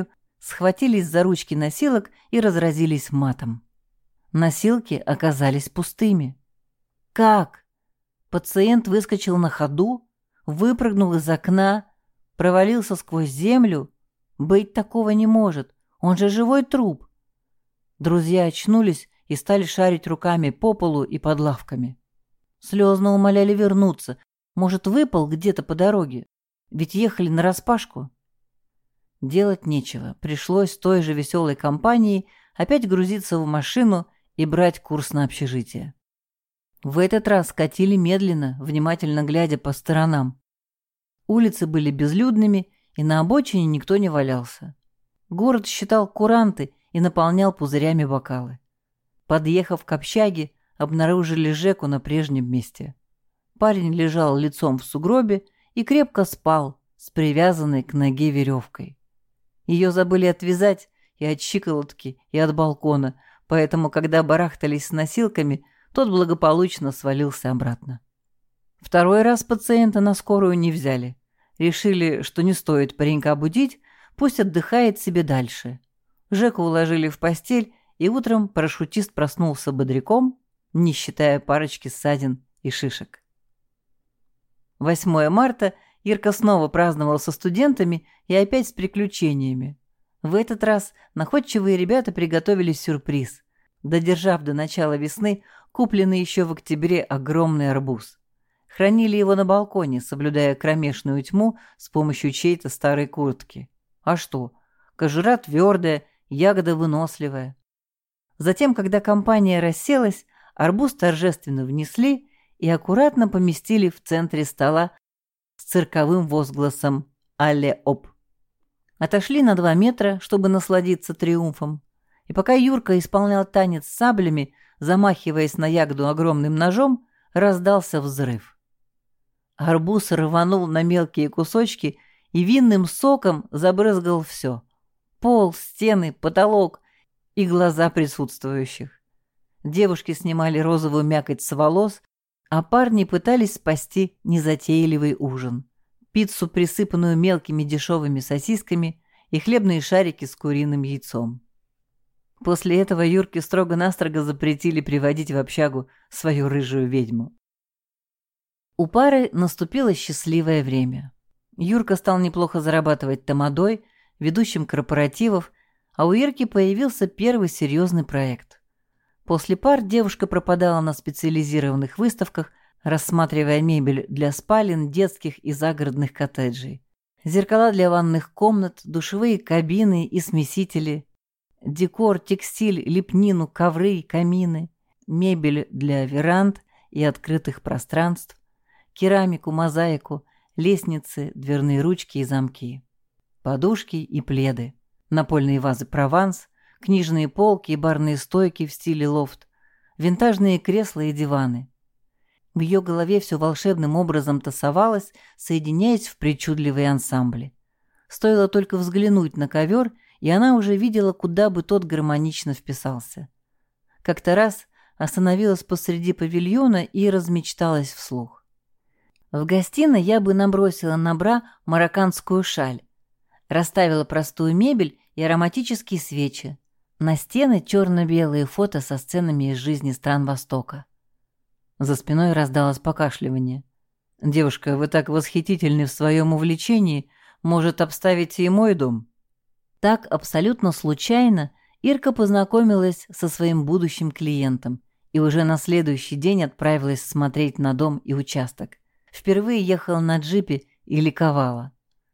схватились за ручки носилок и разразились матом. Носилки оказались пустыми. Как? Пациент выскочил на ходу, выпрыгнул из окна, провалился сквозь землю? Быть такого не может, он же живой труп. Друзья очнулись и стали шарить руками по полу и под лавками. Слезно умоляли вернуться, может, выпал где-то по дороге, ведь ехали нараспашку. Делать нечего, пришлось той же веселой компанией опять грузиться в машину и брать курс на общежитие. В этот раз катили медленно, внимательно глядя по сторонам. Улицы были безлюдными, и на обочине никто не валялся. Город считал куранты и наполнял пузырями бокалы. Подъехав к общаге, обнаружили Жеку на прежнем месте. Парень лежал лицом в сугробе и крепко спал с привязанной к ноге веревкой. Ее забыли отвязать и от щиколотки, и от балкона, поэтому, когда барахтались с носилками, тот благополучно свалился обратно. Второй раз пациента на скорую не взяли. Решили, что не стоит паренька будить, пусть отдыхает себе дальше. Жеку уложили в постель, и утром парашютист проснулся бодряком, не считая парочки ссадин и шишек. восьмое марта Ирка снова праздновал со студентами и опять с приключениями. В этот раз находчивые ребята приготовили сюрприз, додержав до начала весны купленный еще в октябре огромный арбуз. Хранили его на балконе, соблюдая кромешную тьму с помощью чьей-то старой куртки. А что? Кожура твердая, ягода выносливая. Затем, когда компания расселась, арбуз торжественно внесли и аккуратно поместили в центре стола с цирковым возгласом «Алле-оп». Отошли на два метра, чтобы насладиться триумфом. И пока Юрка исполнял танец с саблями, замахиваясь на ягоду огромным ножом, раздался взрыв. Арбуз рванул на мелкие кусочки и винным соком забрызгал все. Пол, стены, потолок и глаза присутствующих. Девушки снимали розовую мякоть с волос, а парни пытались спасти незатейливый ужин. Пиццу, присыпанную мелкими дешевыми сосисками, и хлебные шарики с куриным яйцом. После этого Юрке строго-настрого запретили приводить в общагу свою рыжую ведьму. У пары наступило счастливое время. Юрка стал неплохо зарабатывать тамадой, ведущим корпоративов, а у Ирки появился первый серьезный проект. После пар девушка пропадала на специализированных выставках, рассматривая мебель для спален, детских и загородных коттеджей. Зеркала для ванных комнат, душевые кабины и смесители, декор, текстиль, лепнину, ковры, камины, мебель для веранд и открытых пространств, керамику, мозаику, лестницы, дверные ручки и замки, подушки и пледы, напольные вазы «Прованс», книжные полки и барные стойки в стиле лофт, винтажные кресла и диваны. В ее голове все волшебным образом тасовалось, соединяясь в причудливые ансамбли. Стоило только взглянуть на ковер, и она уже видела, куда бы тот гармонично вписался. Как-то раз остановилась посреди павильона и размечталась вслух. В гостиной я бы набросила на бра марокканскую шаль, расставила простую мебель и ароматические свечи. На стены черно-белые фото со сценами из жизни стран Востока. За спиной раздалось покашливание. «Девушка, вы так восхитительны в своем увлечении, может, обставите и мой дом?» Так, абсолютно случайно, Ирка познакомилась со своим будущим клиентом и уже на следующий день отправилась смотреть на дом и участок. Впервые ехала на джипе и ликовала.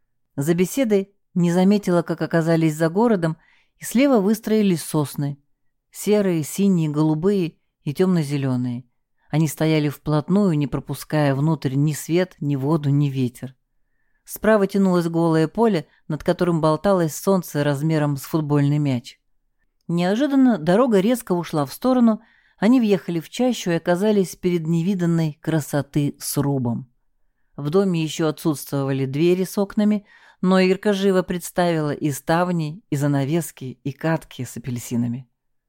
За беседой не заметила, как оказались за городом, и слева выстроились сосны. Серые, синие, голубые и темно-зеленые. Они стояли вплотную, не пропуская внутрь ни свет, ни воду, ни ветер. Справа тянулось голое поле, над которым болталось солнце размером с футбольный мяч. Неожиданно дорога резко ушла в сторону, они въехали в чащу и оказались перед невиданной красоты срубом. В доме еще отсутствовали двери с окнами, но Ирка живо представила и ставни, и занавески, и катки с апельсинами.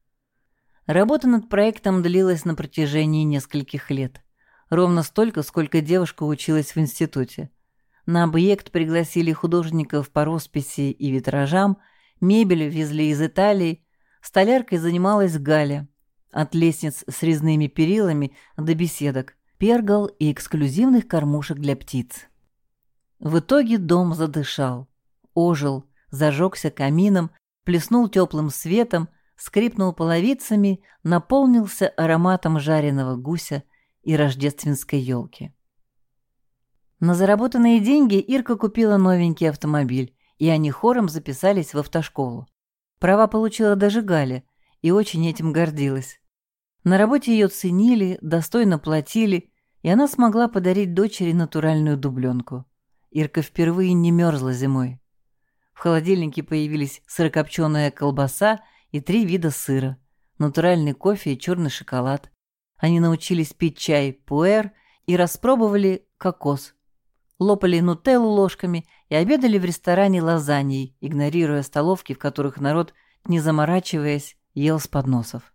Работа над проектом длилась на протяжении нескольких лет. Ровно столько, сколько девушка училась в институте. На объект пригласили художников по росписи и витражам, Мебель везли из Италии. Столяркой занималась Галя. От лестниц с резными перилами до беседок, пергол и эксклюзивных кормушек для птиц. В итоге дом задышал, ожил, зажегся камином, плеснул теплым светом, скрипнул половицами, наполнился ароматом жареного гуся и рождественской елки. На заработанные деньги Ирка купила новенький автомобиль, и они хором записались в автошколу. Права получила даже Галя, и очень этим гордилась. На работе ее ценили, достойно платили, и она смогла подарить дочери натуральную дубленку. Ирка впервые не мерзла зимой. В холодильнике появились сырокопченая колбаса и три вида сыра, натуральный кофе и черный шоколад. Они научились пить чай пуэр и распробовали кокос. Лопали нутеллу ложками и обедали в ресторане лазаньей, игнорируя столовки, в которых народ, не заморачиваясь, ел с подносов.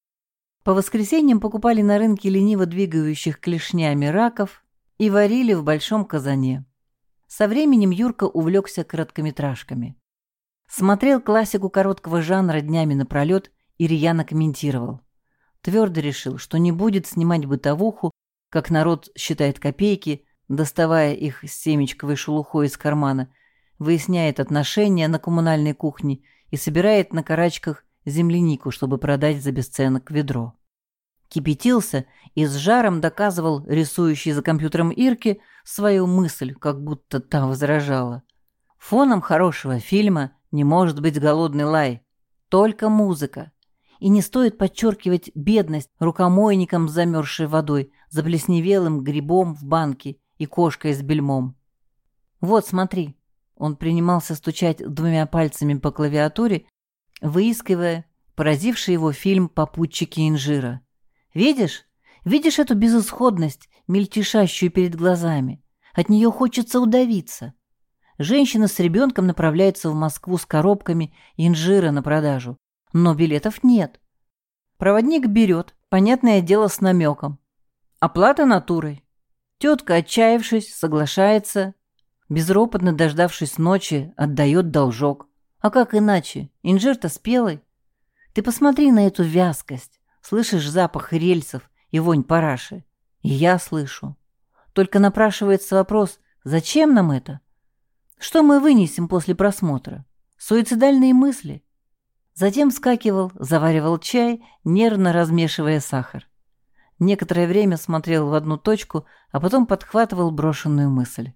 По воскресеньям покупали на рынке лениво двигающих клешнями раков и варили в большом казане. Со временем Юрка увлекся короткометражками. Смотрел классику короткого жанра днями напролет и рьяно комментировал. Твердо решил, что не будет снимать бытовуху, как народ считает копейки, доставая их с семечковой шелухой из кармана, выясняет отношения на коммунальной кухне и собирает на карачках землянику, чтобы продать за бесценок ведро. Кипятился и с жаром доказывал рисующий за компьютером Ирке свою мысль, как будто та возражала. Фоном хорошего фильма не может быть голодный лай, только музыка. И не стоит подчеркивать бедность рукомойником с замерзшей водой, заплесневелым грибом в банке и кошкой с бельмом. Вот, смотри. Он принимался стучать двумя пальцами по клавиатуре, выискивая поразивший его фильм «Попутчики инжира». Видишь? Видишь эту безысходность, мельтешащую перед глазами? От нее хочется удавиться. Женщина с ребенком направляется в Москву с коробками инжира на продажу, но билетов нет. Проводник берет, понятное дело, с намеком. Оплата натурой. Тетка, отчаявшись, соглашается, безропотно дождавшись ночи, отдает должок. А как иначе? Инжир-то спелый. Ты посмотри на эту вязкость. Слышишь запах рельсов и вонь параши? И я слышу. Только напрашивается вопрос, зачем нам это? Что мы вынесем после просмотра? Суицидальные мысли? Затем вскакивал, заваривал чай, нервно размешивая сахар. Некоторое время смотрел в одну точку, а потом подхватывал брошенную мысль.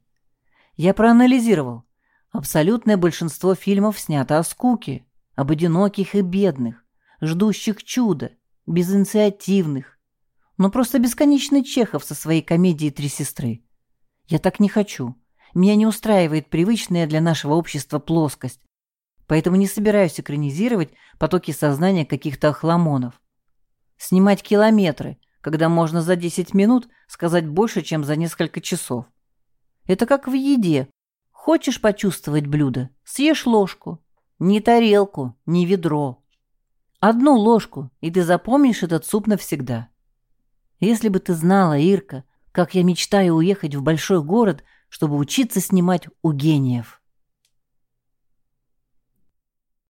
Я проанализировал. Абсолютное большинство фильмов снято о скуке, об одиноких и бедных, ждущих чуда, безинициативных. Но просто бесконечный Чехов со своей комедией «Три сестры». Я так не хочу. Меня не устраивает привычная для нашего общества плоскость. Поэтому не собираюсь экранизировать потоки сознания каких-то охламонов. Снимать километры, когда можно за десять минут сказать больше, чем за несколько часов. Это как в еде. Хочешь почувствовать блюдо? Съешь ложку. Не тарелку, не ведро. Одну ложку, и ты запомнишь этот суп навсегда. Если бы ты знала, Ирка, как я мечтаю уехать в большой город, чтобы учиться снимать у гениев.